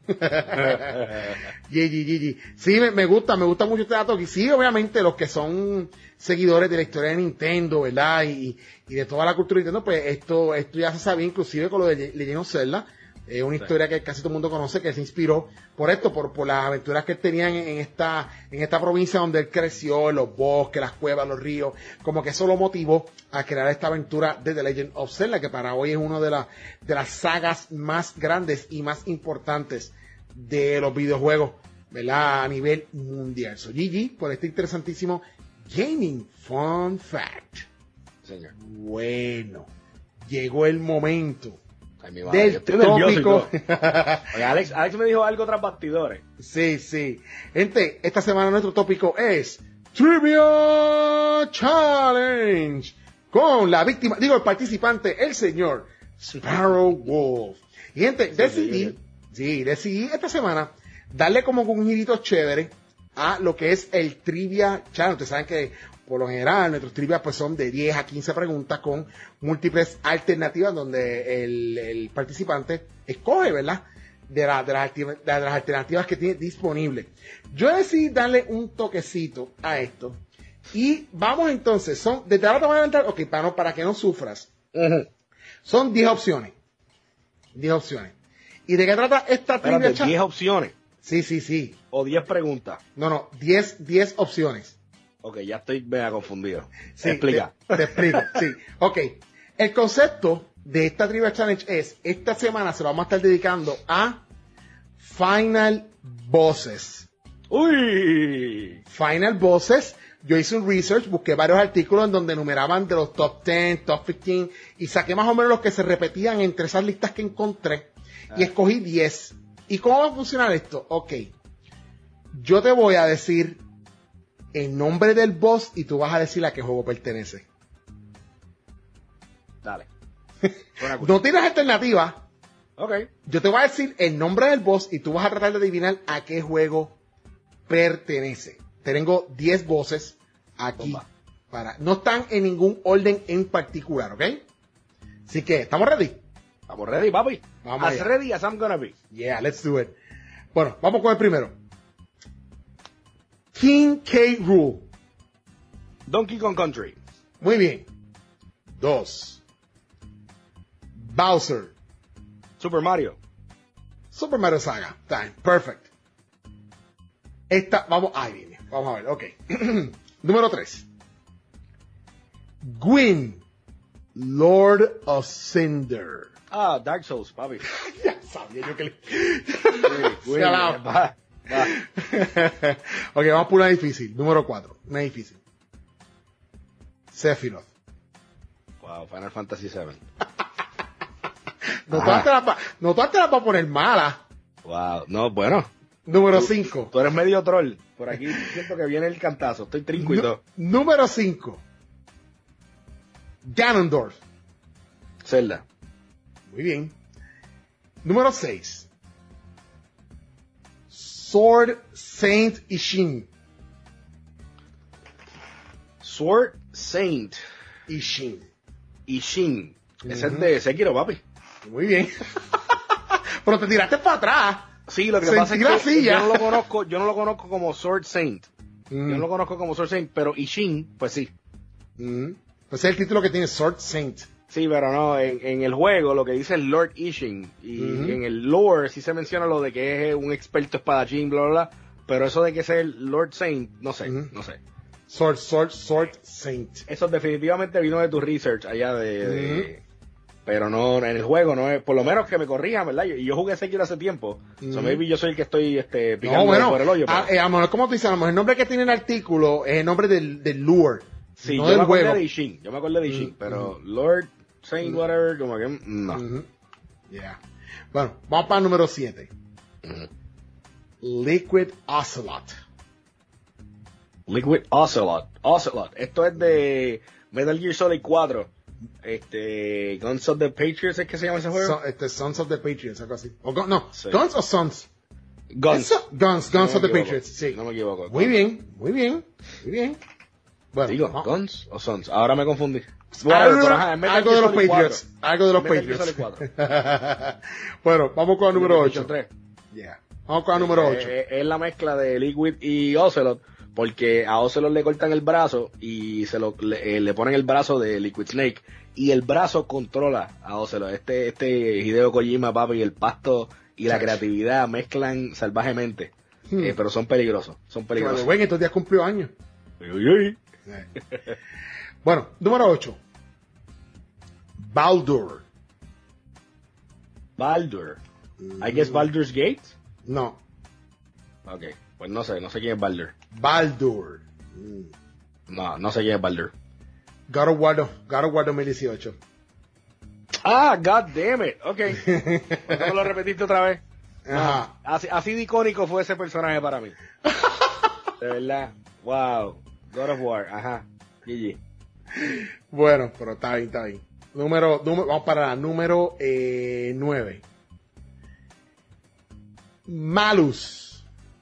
GG. Sí, me gusta mucho este dato. Y sí, obviamente, los que son seguidores de la historia de Nintendo, ¿verdad? Y de toda la cultura de Nintendo, pues esto ya se sabía, inclusive con lo de Legend of Zelda. Es una historia que casi todo el mundo conoce, que se inspiró por esto, por las aventuras que él tenía en esta provincia donde él creció, en los bosques, las cuevas, los ríos, como que eso lo motivó a crear esta aventura de The Legend of Zelda, que para hoy es una de las sagas más grandes y más importantes de los videojuegos, ¿verdad? A nivel mundial. So, GG por este interesantísimo Gaming Fun Fact. Señor. Bueno, llegó el momento del tópico. Oye, Alex me dijo algo tras bastidores. Sí. Gente, esta semana nuestro tópico es Trivia Challenge. Con la víctima, el participante, el señor Sparrow Wolf. Y gente, decidí esta semana darle como un girito chévere a lo que es el Trivia Challenge. Ustedes saben que por lo general nuestros trivia pues son de 10 a 15 preguntas con múltiples alternativas donde el participante escoge, ¿verdad? De las alternativas que tiene disponibles. Yo decidí darle un toquecito a esto. Y vamos entonces, desde ahora te voy a adelantar, ok, para que no sufras. Son 10 opciones. 10 opciones. ¿Y de qué trata esta Trivia Challenge? 10 opciones. Sí. O 10 preguntas. No, 10 opciones. Ok, ya estoy mega confundido. Sí, explica. Te explico, sí. Ok, el concepto de esta Trivia Challenge es, esta semana se lo vamos a estar dedicando a Final Bosses. ¡Uy! Final Bosses. Yo hice un research, busqué varios artículos en donde numeraban de los top 10, top 15, y saqué más o menos los que se repetían entre esas listas que encontré, y escogí 10. ¿Y cómo va a funcionar esto? Ok, yo te voy a decir el nombre del boss y tú vas a decir a qué juego pertenece. Dale. No tienes alternativa. Ok. Yo te voy a decir el nombre del boss y tú vas a tratar de adivinar a qué juego pertenece. Tengo 10 bosses aquí. No están en ningún orden en particular, ¿ok? Así que, ¿estamos ready? Estamos ready, papi. Vamos as ready as I'm gonna be. Yeah, let's do it. Bueno, vamos con el primero. King K. Rool. Donkey Kong Country. Muy bien. 2. Bowser. Super Mario. Super Mario Saga. Time. Perfect. Ahí viene. Vamos a ver, ok. Número 3. Gwyn. Lord of Cinder. Dark Souls, papi. Ya sabía yo que le... Gwyn, va. Ok, vamos por una difícil. Número 4. Una difícil. Sephiroth. Wow, Final Fantasy VII. No todas te las va a poner mala. Wow, no, bueno. Número 5. Tú eres medio troll. Por aquí siento que viene el cantazo. Estoy trinco y todo. Número 5. Ganondorf. Zelda. Muy bien. Número 6. Sword Saint Ishin. Sword Saint Ishin. Ese es de Sekiro, papi. Muy bien. Pero te tiraste para atrás. Sí, lo que pasa es que yo no lo conozco como Sword Saint. Yo no lo conozco como Sword Saint, pero Ishin, pues sí. Pues es el título que tiene Sword Saint. Sí, pero no, en el juego lo que dice es Lord Ishin. Y en el lore sí se menciona lo de que es un experto espadachín, bla, bla, bla. Pero eso de que sea el Lord Saint, no sé. Sword Saint. Eso definitivamente vino de tu research allá pero no, en el juego no es, por lo menos que me corrijan, ¿verdad? Y yo jugué Sekiro hace tiempo. So maybe yo soy el que estoy picando por el hoyo. A lo mejor, como tú dices, a lo mejor el nombre que tiene el artículo es el nombre del lore. Sí, no yo del me acuerdo juego. de Ishin. Yo me acuerdo de Ishin, pero Lord Saint whatever, como que no. Yeah. Bueno, vamos para el número 7. Liquid Ocelot. Liquid Ocelot. Esto es de Metal Gear Solid 4. Guns of the Patriots es que se llama ese juego. Sons of the Patriots, algo así. Sí. Guns o Sons. Guns of the Patriots, sí. No me equivoco. Muy bien. Bueno, digo, Guns o Sons. Ahora me confundí. Algo de los Patriots. Bueno, vamos con el número 8. Yeah. Vamos con la número 8. Es la mezcla de Liquid y Ocelot, porque a Ocelot le cortan el brazo y le ponen el brazo de Liquid Snake, y el brazo controla a Ocelot. Este Hideo Kojima, papi, y el pasto y la creatividad mezclan salvajemente. Pero son peligrosos. Bueno, estos días cumplió años. Bueno, número 8. Baldur. I guess Baldur's Gate. No. Ok, pues no sé quién es Baldur. Baldur. No sé quién es Baldur. God of War 2018. Ah, god damn it. Ok. ¿Por qué me lo repetiste otra vez? Ajá. Así de icónico fue ese personaje para mí. De verdad. Wow. God of War. Ajá. GG. Bueno, pero está bien. Vamos para la número 9. Malus.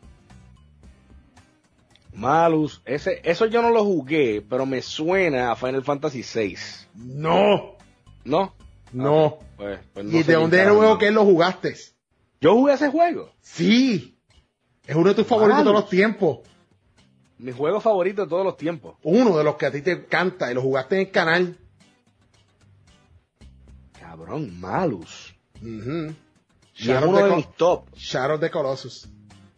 Eso yo no lo jugué, pero me suena a Final Fantasy VI. No. Okay. Pues no ¿Y de dónde es el juego que lo jugaste? ¿Yo jugué ese juego? Sí. Es uno de tus favoritos de todos los tiempos. Mi juego favorito de todos los tiempos. Uno de los que a ti te encanta y lo jugaste en el canal. Cabrón, Malus. Y es uno de mis top. Shadow of the Colossus.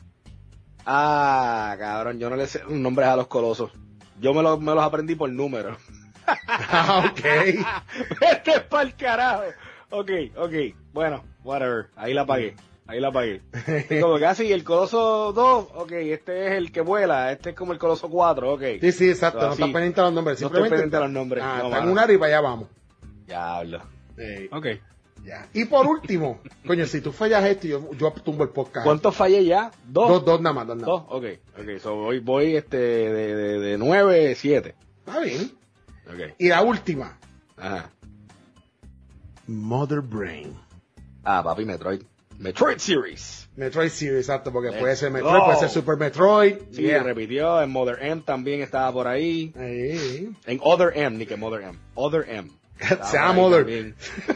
Ah, cabrón, yo no le sé los nombres a los colosos. Yo me los aprendí por números. Ok. Este es pa'l carajo. Ok. Bueno, whatever. Ahí la pagué. Como casi el Coloso 2, ok, este es el que vuela, este es como el Coloso 4, ok. Sí, exacto, no estás pendiente a los nombres. No estoy pendiente a los nombres. Está en un área y para allá vamos. Diablo. Ok. Ya. Y por último, coño, si tú fallas esto, yo tumbo el podcast. ¿Cuántos fallé ya? ¿Dos? Dos nada más. ¿Dos? Ok, so voy de 9, 7. Está bien. Ok. Y la última. Ajá. Mother Brain. Ah, papi, Metroid Series, exacto, porque puede ser Metroid, puede ser Super Metroid. Sí, repitió, en Mother M también estaba por ahí. En Other M, ni que Mother M. Other M. Se llama Mother.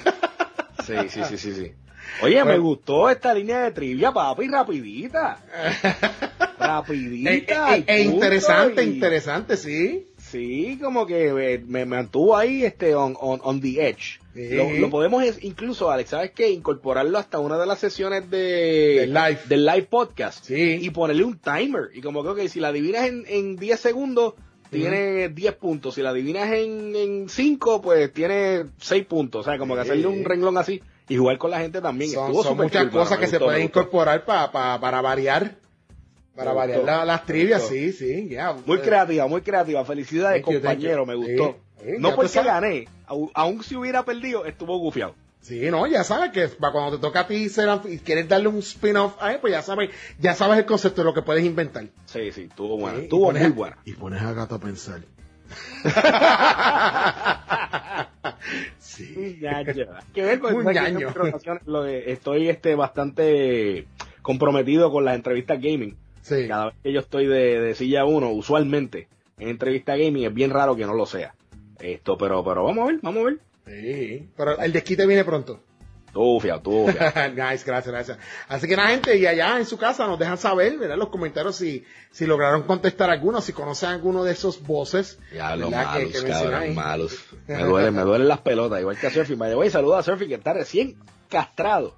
Sí. Oye, me gustó esta línea de trivia, papi, rapidita. Interesante, sí. Sí, como que me mantuvo ahí on the edge. Sí. Lo podemos incluso, Alex, ¿sabes qué? Incorporarlo hasta una de las sesiones del live podcast. Sí. Y ponerle un timer. Y como que, ok, si la adivinas en 10 segundos, tiene 10 puntos. Si la adivinas en 5, pues tiene 6 puntos. O sea, como que hacerle un renglón así y jugar con la gente también. Son muchas cosas que se pueden incorporar para variar. Para variar las trivias, sí, ya. Muy creativa. Felicidades, compañero, me gustó. No porque gané, aún si hubiera perdido, estuvo gufiado. Sí, no, ya sabes que cuando te toca a ti y quieres darle un spin-off a él, pues ya sabes el concepto de lo que puedes inventar. Sí, estuvo buena, estuvo muy buena. Y pones a Gato a pensar. Sí. Un ñaño. Que ver con estoy bastante comprometido con las entrevistas gaming. Sí. Cada vez que yo estoy de silla 1, usualmente en entrevista gaming, es bien raro que no lo sea. Pero vamos a ver. Sí, pero el desquite viene pronto. Tú fiado. Nice, gracias. Así que la gente, y allá en su casa nos dejan saber, ¿verdad? En los comentarios si lograron contestar alguno, si conocen alguno de esos voces. Ya, los malos, cabrón, malos. Me duelen las pelotas, igual que a Surfy. Me voy a saludar a Surfy, que está recién castrado.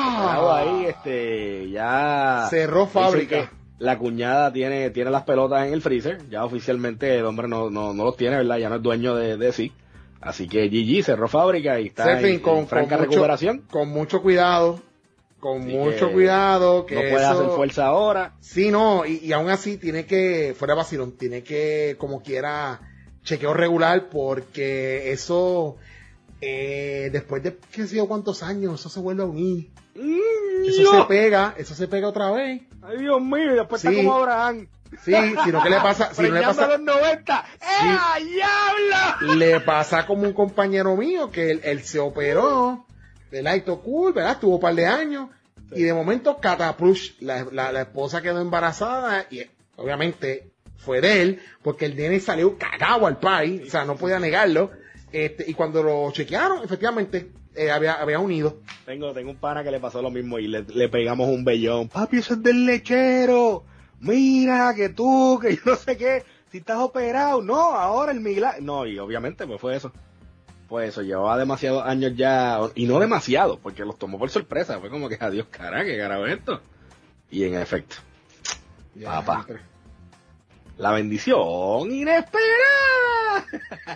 Ahí, ya. Cerró fábrica. La cuñada tiene las pelotas en el freezer. Ya oficialmente el hombre no los tiene, ¿verdad? Ya no es dueño de sí. Así que GG cerró fábrica y está en franca recuperación. Con mucho cuidado. Cuidado. Que no puede hacer fuerza ahora. Sí, no. Y aún así fuera vacilón, tiene que, como quiera, chequeo regular, porque eso, después de qué sé yo cuántos años, eso se vuelve a unir. Eso se pega otra vez. Ay, Dios mío, y después está como Abraham. Sí, sino que le pasa, a los 90. ¡Diablo! Le pasa como un compañero mío que él se operó, ¿verdad? Y todo cool, ¿verdad? Estuvo un par de años, y de momento cataplush, la esposa quedó embarazada, y obviamente fue de él, porque el nene salió cagado al país, o sea, no podía negarlo, y cuando lo chequearon, efectivamente, había unido. Tengo un pana que le pasó lo mismo y le pegamos un vellón. Papi, eso es del lechero. Mira, que yo no sé qué. Si estás operado, no, ahora el milagro. No, y obviamente pues fue eso. Llevaba demasiados años ya, y no demasiado, porque los tomó por sorpresa. Fue como que, adiós, cara, ¿qué carajo es esto? Y en efecto, papá, la bendición inesperada.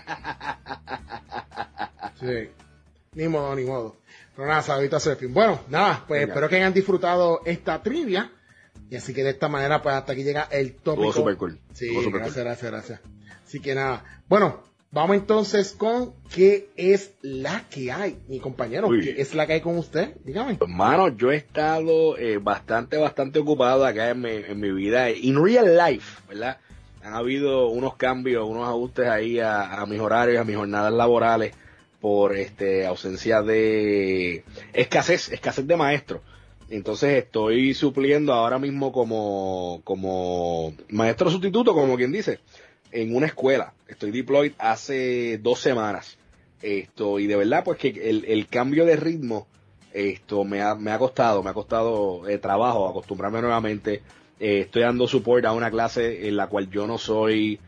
Sí, ni modo. Pero nada, saludito a Serafín. Bueno, nada, pues venga. Espero que hayan disfrutado esta trivia. Y así que de esta manera, pues hasta aquí llega el tópico. Todo super cool. Sí, gracias. Así que nada, bueno, vamos entonces con ¿qué es la que hay? Mi compañero, ¿qué es la que hay con usted? Dígame. Hermano, yo he estado bastante ocupado acá en mi vida, in real life, ¿verdad? Han habido unos cambios, unos ajustes ahí a mis horarios, a mis jornadas laborales, por ausencia de escasez de maestros. Entonces estoy supliendo ahora mismo como maestro sustituto, como quien dice, en una escuela. Estoy deployed hace 2 semanas. Y de verdad pues que el cambio de ritmo me ha costado trabajo, acostumbrarme nuevamente. Estoy dando support a una clase en la cual yo no soy,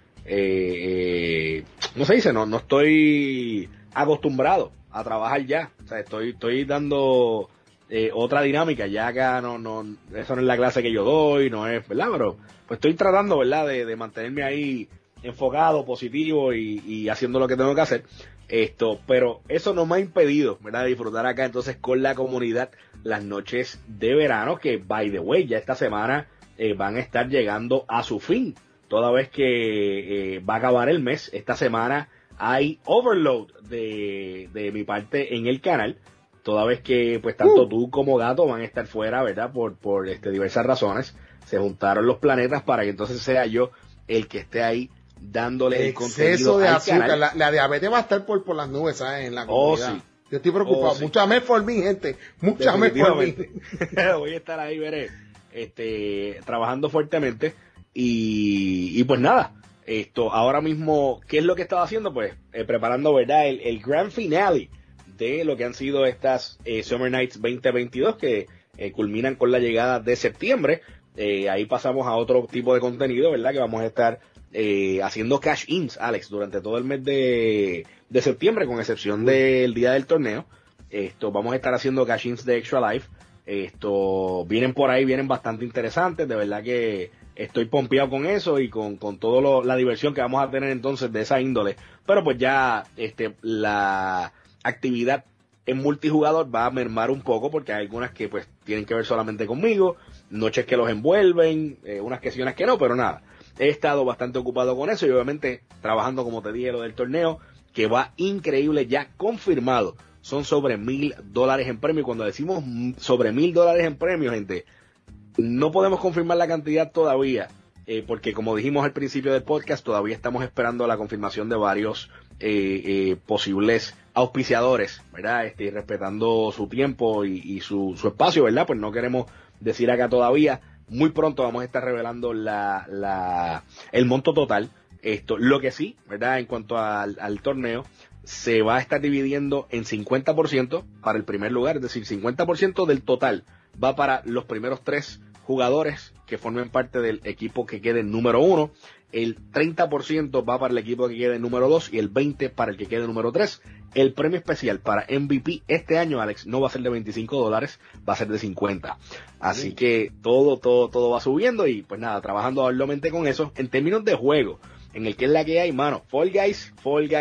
no estoy acostumbrado a trabajar ya. O sea, estoy dando otra dinámica, ya acá eso no es la clase que yo doy, no es, ¿verdad? Pero pues estoy tratando, ¿verdad? De mantenerme ahí enfocado, positivo y haciendo lo que tengo que hacer. Pero eso no me ha impedido, ¿verdad? Disfrutar acá entonces con la comunidad las noches de verano, que by the way, ya esta semana van a estar llegando a su fin, toda vez que va a acabar el mes. Esta semana hay overload de mi parte en el canal, toda vez que pues tanto tú como Gato van a estar fuera, ¿verdad? Por diversas razones. Se juntaron los planetas para que entonces sea yo el que esté ahí dándole el contenido de al azúcar, canal. La diabetes va a estar por las nubes, ¿sabes? En la comunidad. Sí. Yo estoy preocupado. Sí. Mucha mes por mí, gente. Mucha mes por mí. Voy a estar ahí, veré, trabajando fuertemente y pues nada. Ahora mismo, ¿qué es lo que estaba haciendo? Pues preparando, ¿verdad? El grand finale de lo que han sido estas Summer Nights 2022 que culminan con la llegada de septiembre. Ahí pasamos a otro tipo de contenido, ¿verdad? Que vamos a estar haciendo cash-ins, Alex, durante todo el mes de septiembre, con excepción del día del torneo. Vamos a estar haciendo cash-ins de Extra Life. Vienen por ahí, vienen bastante interesantes, de verdad que estoy pompeado con eso y con toda la diversión que vamos a tener entonces de esa índole. Pero pues ya la actividad en multijugador va a mermar un poco, porque hay algunas que pues tienen que ver solamente conmigo, noches que los envuelven, unas que sí, unas que no, pero nada. He estado bastante ocupado con eso y obviamente trabajando, como te dije, lo del torneo, que va increíble, ya confirmado. Son sobre $1,000 en premio. Cuando decimos sobre $1,000 en premio, gente, no podemos confirmar la cantidad todavía, porque como dijimos al principio del podcast, todavía estamos esperando la confirmación de varios posibles auspiciadores, ¿verdad? Respetando su tiempo y su espacio, ¿verdad? Pues no queremos decir acá todavía. Muy pronto vamos a estar revelando el monto total. Lo que sí, ¿verdad? En cuanto al torneo, se va a estar dividiendo en 50% para el primer lugar, es decir, 50% del total va para los primeros 3 jugadores que formen parte del equipo que quede número 1, el 30% va para el equipo que quede número 2 y el 20% para el que quede número 3. El premio especial para MVP este año, Alex, no va a ser de $25, va a ser de 50. Así que todo va subiendo y pues nada, trabajando doblemente con eso. En términos de juego, en el que es la que hay, mano, Fall Guys.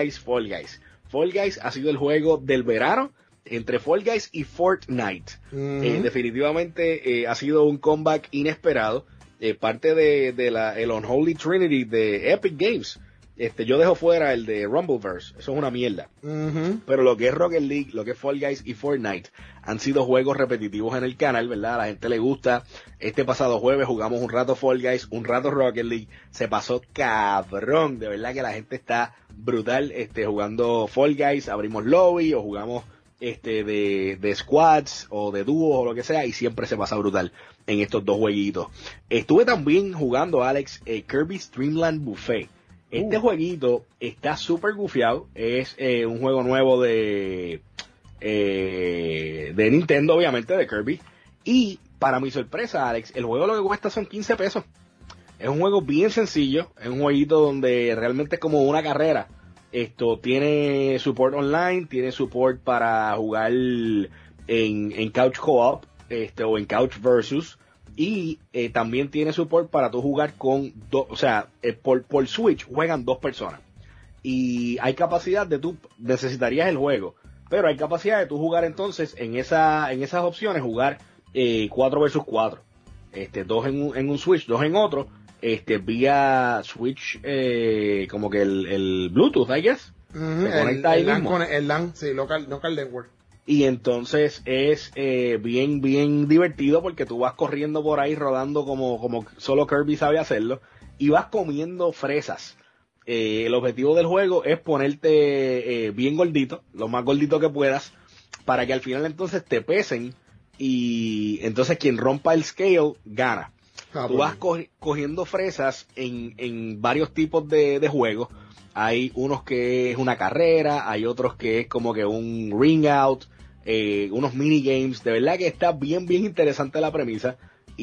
Fall Guys ha sido el juego del verano entre Fall Guys y Fortnite. Definitivamente ha sido un comeback inesperado, parte de el Unholy Trinity de Epic Games. Yo dejo fuera el de Rumbleverse, eso es una mierda. Pero lo que es Rocket League, lo que es Fall Guys y Fortnite han sido juegos repetitivos en el canal, ¿verdad? A la gente le gusta. Este pasado jueves jugamos un rato Fall Guys, un rato Rocket League. Se pasó cabrón, de verdad que la gente está brutal jugando Fall Guys. Abrimos lobby o jugamos de squads o de dúos o lo que sea, y siempre se pasa brutal en estos 2 jueguitos. Estuve también jugando, Alex, Kirby's Dream Land Buffet. Este jueguito está súper gufiado, es un juego nuevo de de Nintendo, obviamente, de Kirby. Y para mi sorpresa, Alex, el juego lo que cuesta son 15 pesos. Es un juego bien sencillo, es un jueguito donde realmente es como una carrera. Esto tiene support online, tiene support para jugar en couch co-op, o en couch versus, y también tiene support para tú jugar con dos, o sea, por Switch juegan dos personas. Y hay capacidad de tú, necesitarías el juego, pero hay capacidad de tú jugar entonces en esas opciones, jugar 4 versus 4. Dos en un Switch, dos en otro, vía Switch, como que el Bluetooth, I guess. Se conecta ahí mismo. El LAN, sí, local network. Y entonces es bien divertido porque tú vas corriendo por ahí rodando como solo Kirby sabe hacerlo y vas comiendo fresas. El objetivo del juego es ponerte bien gordito, lo más gordito que puedas, para que al final entonces te pesen y entonces quien rompa el scale gana. Tú vas cogiendo fresas en varios tipos de juegos. Hay unos que es una carrera, hay otros que es como que un ring out, unos minigames. De verdad que está bien interesante la premisa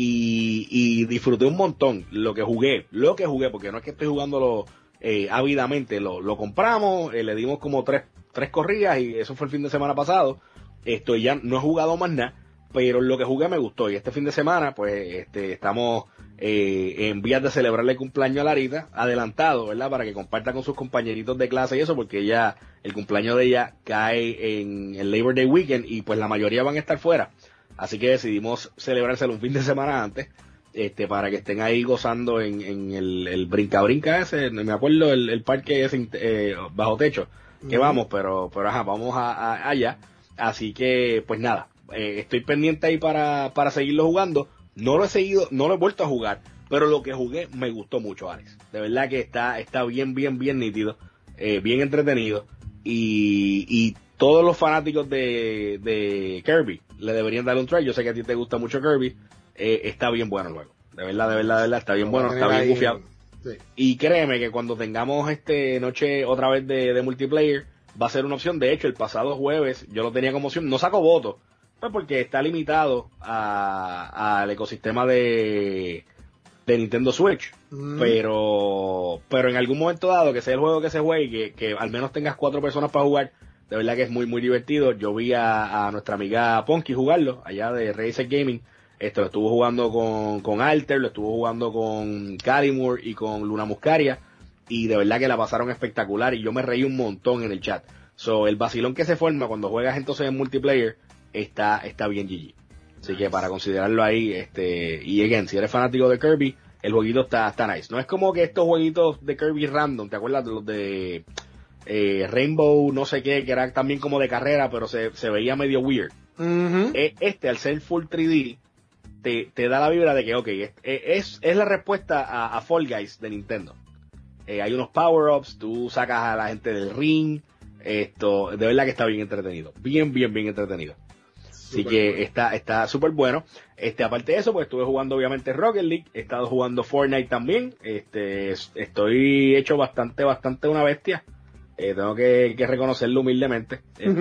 y disfruté un montón lo que jugué, porque no es que estoy jugándolo ávidamente, lo compramos, le dimos como tres corridas y eso fue el fin de semana pasado. Ya no he jugado más nada, pero lo que jugué me gustó y este fin de semana pues estamos en vías de celebrarle el cumpleaños a Larita, adelantado, ¿verdad? Para que comparta con sus compañeritos de clase y eso, porque el cumpleaños de ella cae en el Labor Day Weekend y pues la mayoría van a estar fuera. Así que decidimos celebrárselo un fin de semana antes, para que estén ahí gozando en el brinca ese, no me acuerdo el parque ese bajo techo, que vamos, pero ajá, vamos allá. Así que pues nada, estoy pendiente ahí para seguirlo jugando. No lo he seguido, no lo he vuelto a jugar, pero lo que jugué me gustó mucho, Alex. De verdad que está bien nítido, bien entretenido, y todos los fanáticos de Kirby le deberían dar un try. Yo sé que a ti te gusta mucho Kirby, está bien bueno el juego. De verdad, está bien bueno, está bien bufiado. Sí. Y créeme que cuando tengamos noche otra vez de multiplayer, va a ser una opción. De hecho, el pasado jueves yo lo tenía como opción, no saco votos, pues porque está limitado al ecosistema de Nintendo Switch, pero en algún momento dado que sea el juego que se juegue y que al menos tengas 4 personas para jugar, de verdad que es muy divertido. Yo vi a nuestra amiga Ponky jugarlo allá de Razer Gaming. Lo estuvo jugando con Alter, lo estuvo jugando con Calimur y con Luna Muscaria, y de verdad que la pasaron espectacular y yo me reí un montón en el chat. El vacilón que se forma cuando juegas entonces en multiplayer está bien GG. Así que para considerarlo ahí, y again, si eres fanático de Kirby, el jueguito está nice. No es como que estos jueguitos de Kirby random, ¿te acuerdas de los de Rainbow no sé qué, que era también como de carrera, pero se veía medio weird? Al ser full 3D, te da la vibra de que, okay, es la respuesta a Fall Guys de Nintendo. Hay unos power-ups, tú sacas a la gente del ring, de verdad que está bien entretenido, bien entretenido. Así que bueno. Está súper bueno. Aparte de eso, pues estuve jugando obviamente Rocket League, he estado jugando Fortnite también, estoy hecho bastante una bestia. Tengo que reconocerlo humildemente.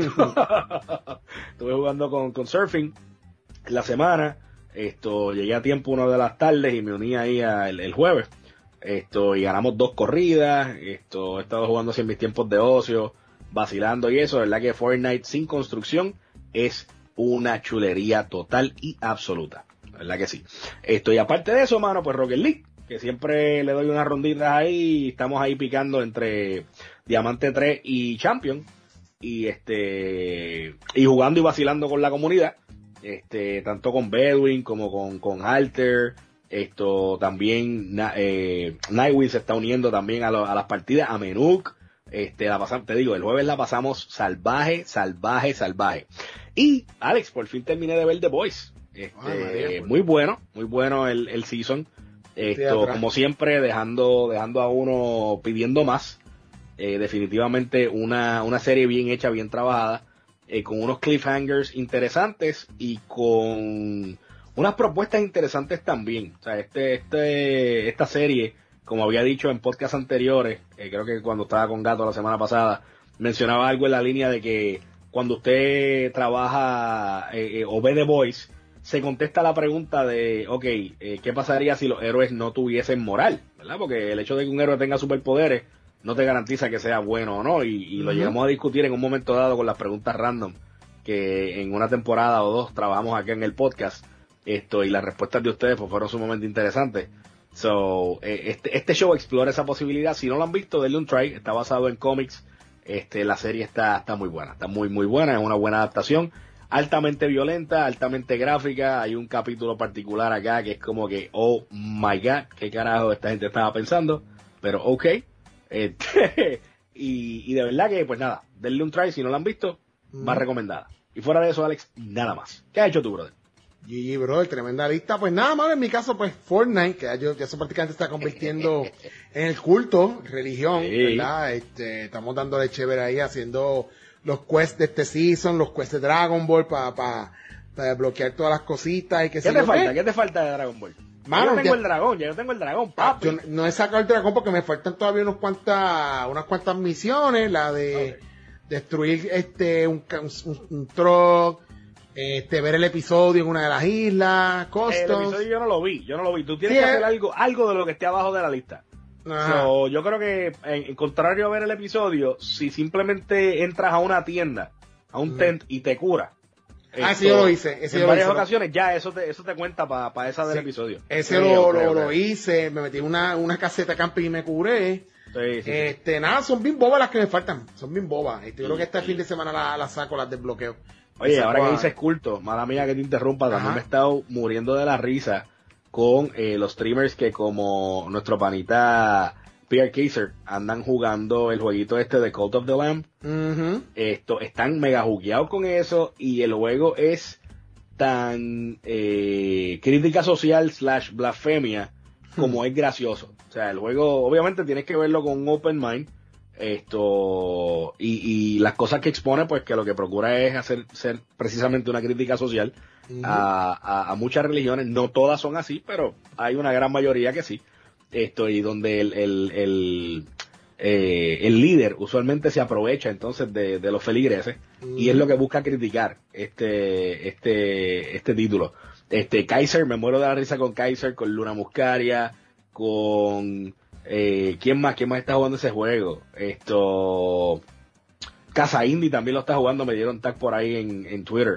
Estuve jugando con Surfing la semana, llegué a tiempo una de las tardes y me uní ahí el jueves. Y ganamos 2 corridas. He estado jugando así en mis tiempos de ocio, vacilando y eso. Verdad que Fortnite sin construcción es una chulería total y absoluta. Verdad que sí. Y aparte de eso, mano, pues Rocket League, que siempre le doy unas ronditas ahí. Estamos ahí picando entre Diamante 3 y Champion. Y jugando y vacilando con la comunidad. Tanto con Bedouin como con Alter. También Nightwing se está uniendo también a las partidas, a Menuk. Te digo, el jueves la pasamos salvaje. Y Alex, por fin terminé de ver The Boys. Muy bueno el season. Como siempre, dejando a uno pidiendo más. Definitivamente una serie bien hecha, bien trabajada, con unos cliffhangers interesantes y con unas propuestas interesantes también. O sea, esta serie, como había dicho en podcasts anteriores, creo que cuando estaba con Gato la semana pasada, mencionaba algo en la línea de que cuando usted trabaja o ve The Voice, se contesta la pregunta de, ¿qué pasaría si los héroes no tuviesen moral? ¿Verdad? Porque el hecho de que un héroe tenga superpoderes no te garantiza que sea bueno o no, y lo llegamos a discutir en un momento dado con las preguntas random, que en una temporada o dos trabajamos acá en el podcast, y las respuestas de ustedes pues fueron sumamente interesantes. So, este show explora esa posibilidad. Si no lo han visto, denle un try. Está basado en cómics. La serie está muy buena, está muy buena, es una buena adaptación, altamente violenta, altamente gráfica. Hay un capítulo particular acá que es como que, oh my god, qué carajo esta gente estaba pensando, pero y de verdad que, pues nada, denle un try. Si no lo han visto, más recomendada. Y fuera de eso, Alex, nada más. ¿Qué has hecho tú, brother? GG, brother, tremenda lista. Pues nada más, en mi caso, pues Fortnite, que ya eso prácticamente está convirtiendo en el culto, religión, ¿verdad? Estamos dándole chévere ahí, haciendo los quests de este season, los quests de Dragon Ball para desbloquear todas las cositas y que ¿Qué te falta? ¿Qué te falta de Dragon Ball? Mano, yo tengo el dragón, papi. Yo no he sacado el dragón porque me faltan todavía unas cuantas misiones, la de destruir un truck, ver el episodio en una de las islas, Customs. El episodio yo no lo vi. Tú tienes que hacer algo de lo que esté abajo de la lista. So, yo creo que, en contrario a ver el episodio, si simplemente entras a una tienda, a un tent y te cura. Sí, yo lo hice. En varias ocasiones ya eso te cuenta para esa del episodio. Ese lo hice, me metí en una caseta camping y me curé. Sí. Nada, son bien bobas las que me faltan. Son bien bobas. Yo creo que este fin de semana las saco, las desbloqueo. Oye, ahora que dices culto, mala mía que te interrumpa, también me he estado muriendo de la risa con los streamers que, como nuestro panita Pierre Kaiser, andan jugando el jueguito de Cult of the Lamb. Están mega jugueados con eso, y el juego es tan crítica social / blasfemia como es gracioso. O sea, el juego, obviamente tienes que verlo con un open mind, y las cosas que expone, pues que lo que procura es ser precisamente una crítica social a muchas religiones. No todas son así, pero hay una gran mayoría que sí. Y donde el líder usualmente se aprovecha entonces de los feligreses, y es lo que busca criticar este título. Kaiser, me muero de la risa con Kaiser, con Luna Muscaria, con ¿quién más está jugando ese juego? Casa Indie también lo está jugando, me dieron tag por ahí en Twitter.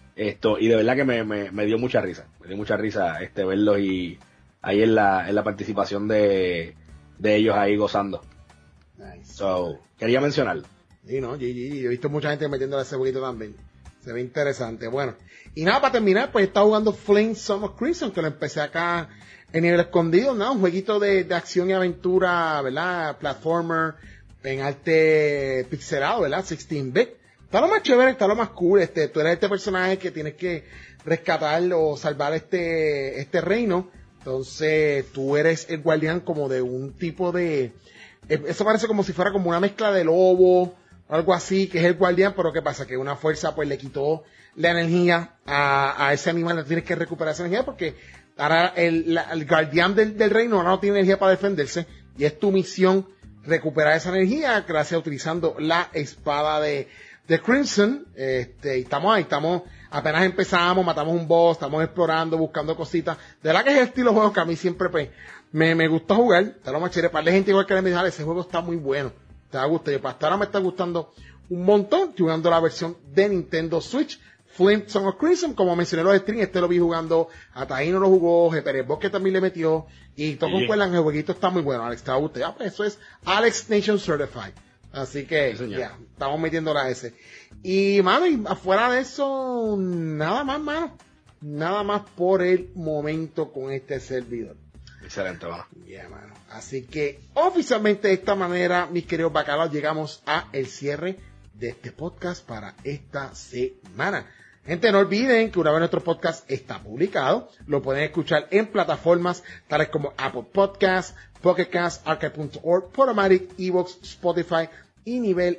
Y de verdad que me dio mucha risa. Me dio mucha risa verlos y ahí en la participación de ellos ahí gozando. Nice. So, quería mencionarlo. Sí, no, GG. He visto mucha gente metiéndole ese jueguito también. Se ve interesante. Bueno, y nada, para terminar, pues está jugando Flame Song of Crimson, que lo empecé acá en Nivel Escondido, ¿no? Un jueguito de acción y aventura, ¿verdad? Platformer, en arte pixelado, ¿verdad? 16-bit. Está lo más chévere, está lo más cool. Tú eres este personaje que tienes que rescatar o salvar este reino. Entonces, tú eres el guardián como de un tipo de... Eso parece como si fuera como una mezcla de lobo, o algo así, que es el guardián, pero ¿qué pasa? Que una fuerza pues le quitó la energía a ese animal. Tienes que recuperar esa energía porque ahora el guardián del reino ahora no tiene energía para defenderse, y es tu misión recuperar esa energía gracias utilizando la espada de Crimson. Y estamos ahí, apenas empezamos, matamos un boss, estamos explorando, buscando cositas. De verdad que es el estilo de juego que a mí siempre pues me gusta jugar. Está lo más chévere. Para la gente igual que me dijo, ese juego está muy bueno, te va a gustar. Y hasta ahora me está gustando un montón. Estoy jugando la versión de Nintendo Switch, Flame Song of Crimson. Como mencioné los streams, lo vi jugando, Ataíno lo jugó, Pérez Bosque también le metió, y todos concuerdan, el jueguito está muy bueno. Alex, te va a gustar. Pues eso es Alex Nation Certified. Así que, ya, estamos metiéndola a ese. Y, mano, y afuera de eso, nada más, mano. Nada más por el momento con este servidor. Excelente, mano. Mano. Así que, oficialmente de esta manera, mis queridos bacalos, llegamos a el cierre de este podcast para esta semana. Gente, no olviden que una vez nuestro podcast está publicado, lo pueden escuchar en plataformas tales como Apple Podcasts, Pocket Cast, Archive.org, Podomatic, Evox, Spotify y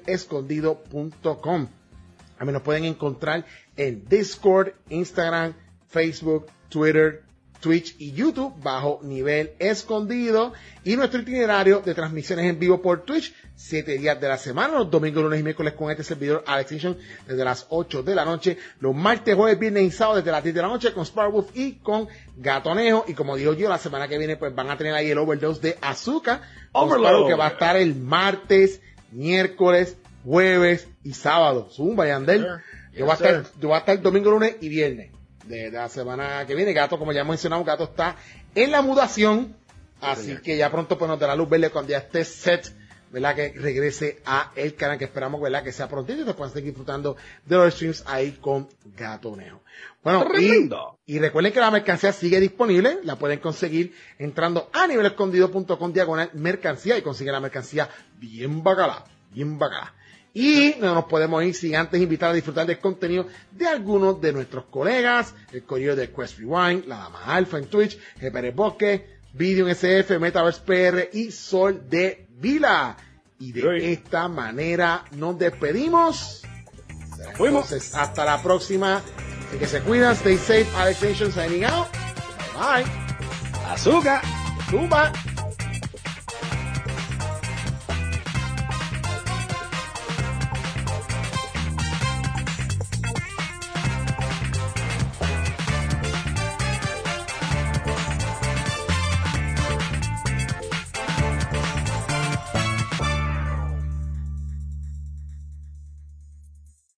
nivelescondido.com. También nos pueden encontrar en Discord, Instagram, Facebook, Twitter, Twitch y YouTube bajo Nivel Escondido, y nuestro itinerario de transmisiones en vivo por Twitch 7 días de la semana, los domingos, lunes y miércoles con este servidor Alex Nation desde las 8 de la noche, los martes, jueves, viernes y sábados desde las 10 de la noche con Sparwolf y con Gatonejo, y como digo yo, la semana que viene pues van a tener ahí el Overdose de Azúcar, que va a estar el martes, miércoles, jueves y sábado. Zumba, Yandel. Yo voy a estar domingo, lunes y viernes de la semana que viene. Gato, como ya hemos mencionado, Gato está en la mudación, así que ya pronto pues nos dará luz verde cuando ya esté set, ¿verdad? Que regrese a el canal, que esperamos, ¿verdad? Que sea prontito y te puedan seguir disfrutando de los streams ahí con Gatonejo. Bueno, y recuerden que la mercancía sigue disponible, la pueden conseguir entrando a nivelescondido.com/mercancía y consiguen la mercancía bien bacala, bien bacala. Y no nos podemos ir sin antes invitar a disfrutar del contenido de algunos de nuestros colegas, el corillo de Quest Rewind, la Dama Alfa en Twitch, GPR Bosque, Video en SF, Metaverse PR y Sol de Vila. Y de esta manera nos despedimos. Entonces, hasta la próxima. Así que se cuidan, stay safe. Alex Nation signing out. Bye. Azúcar. Zumba.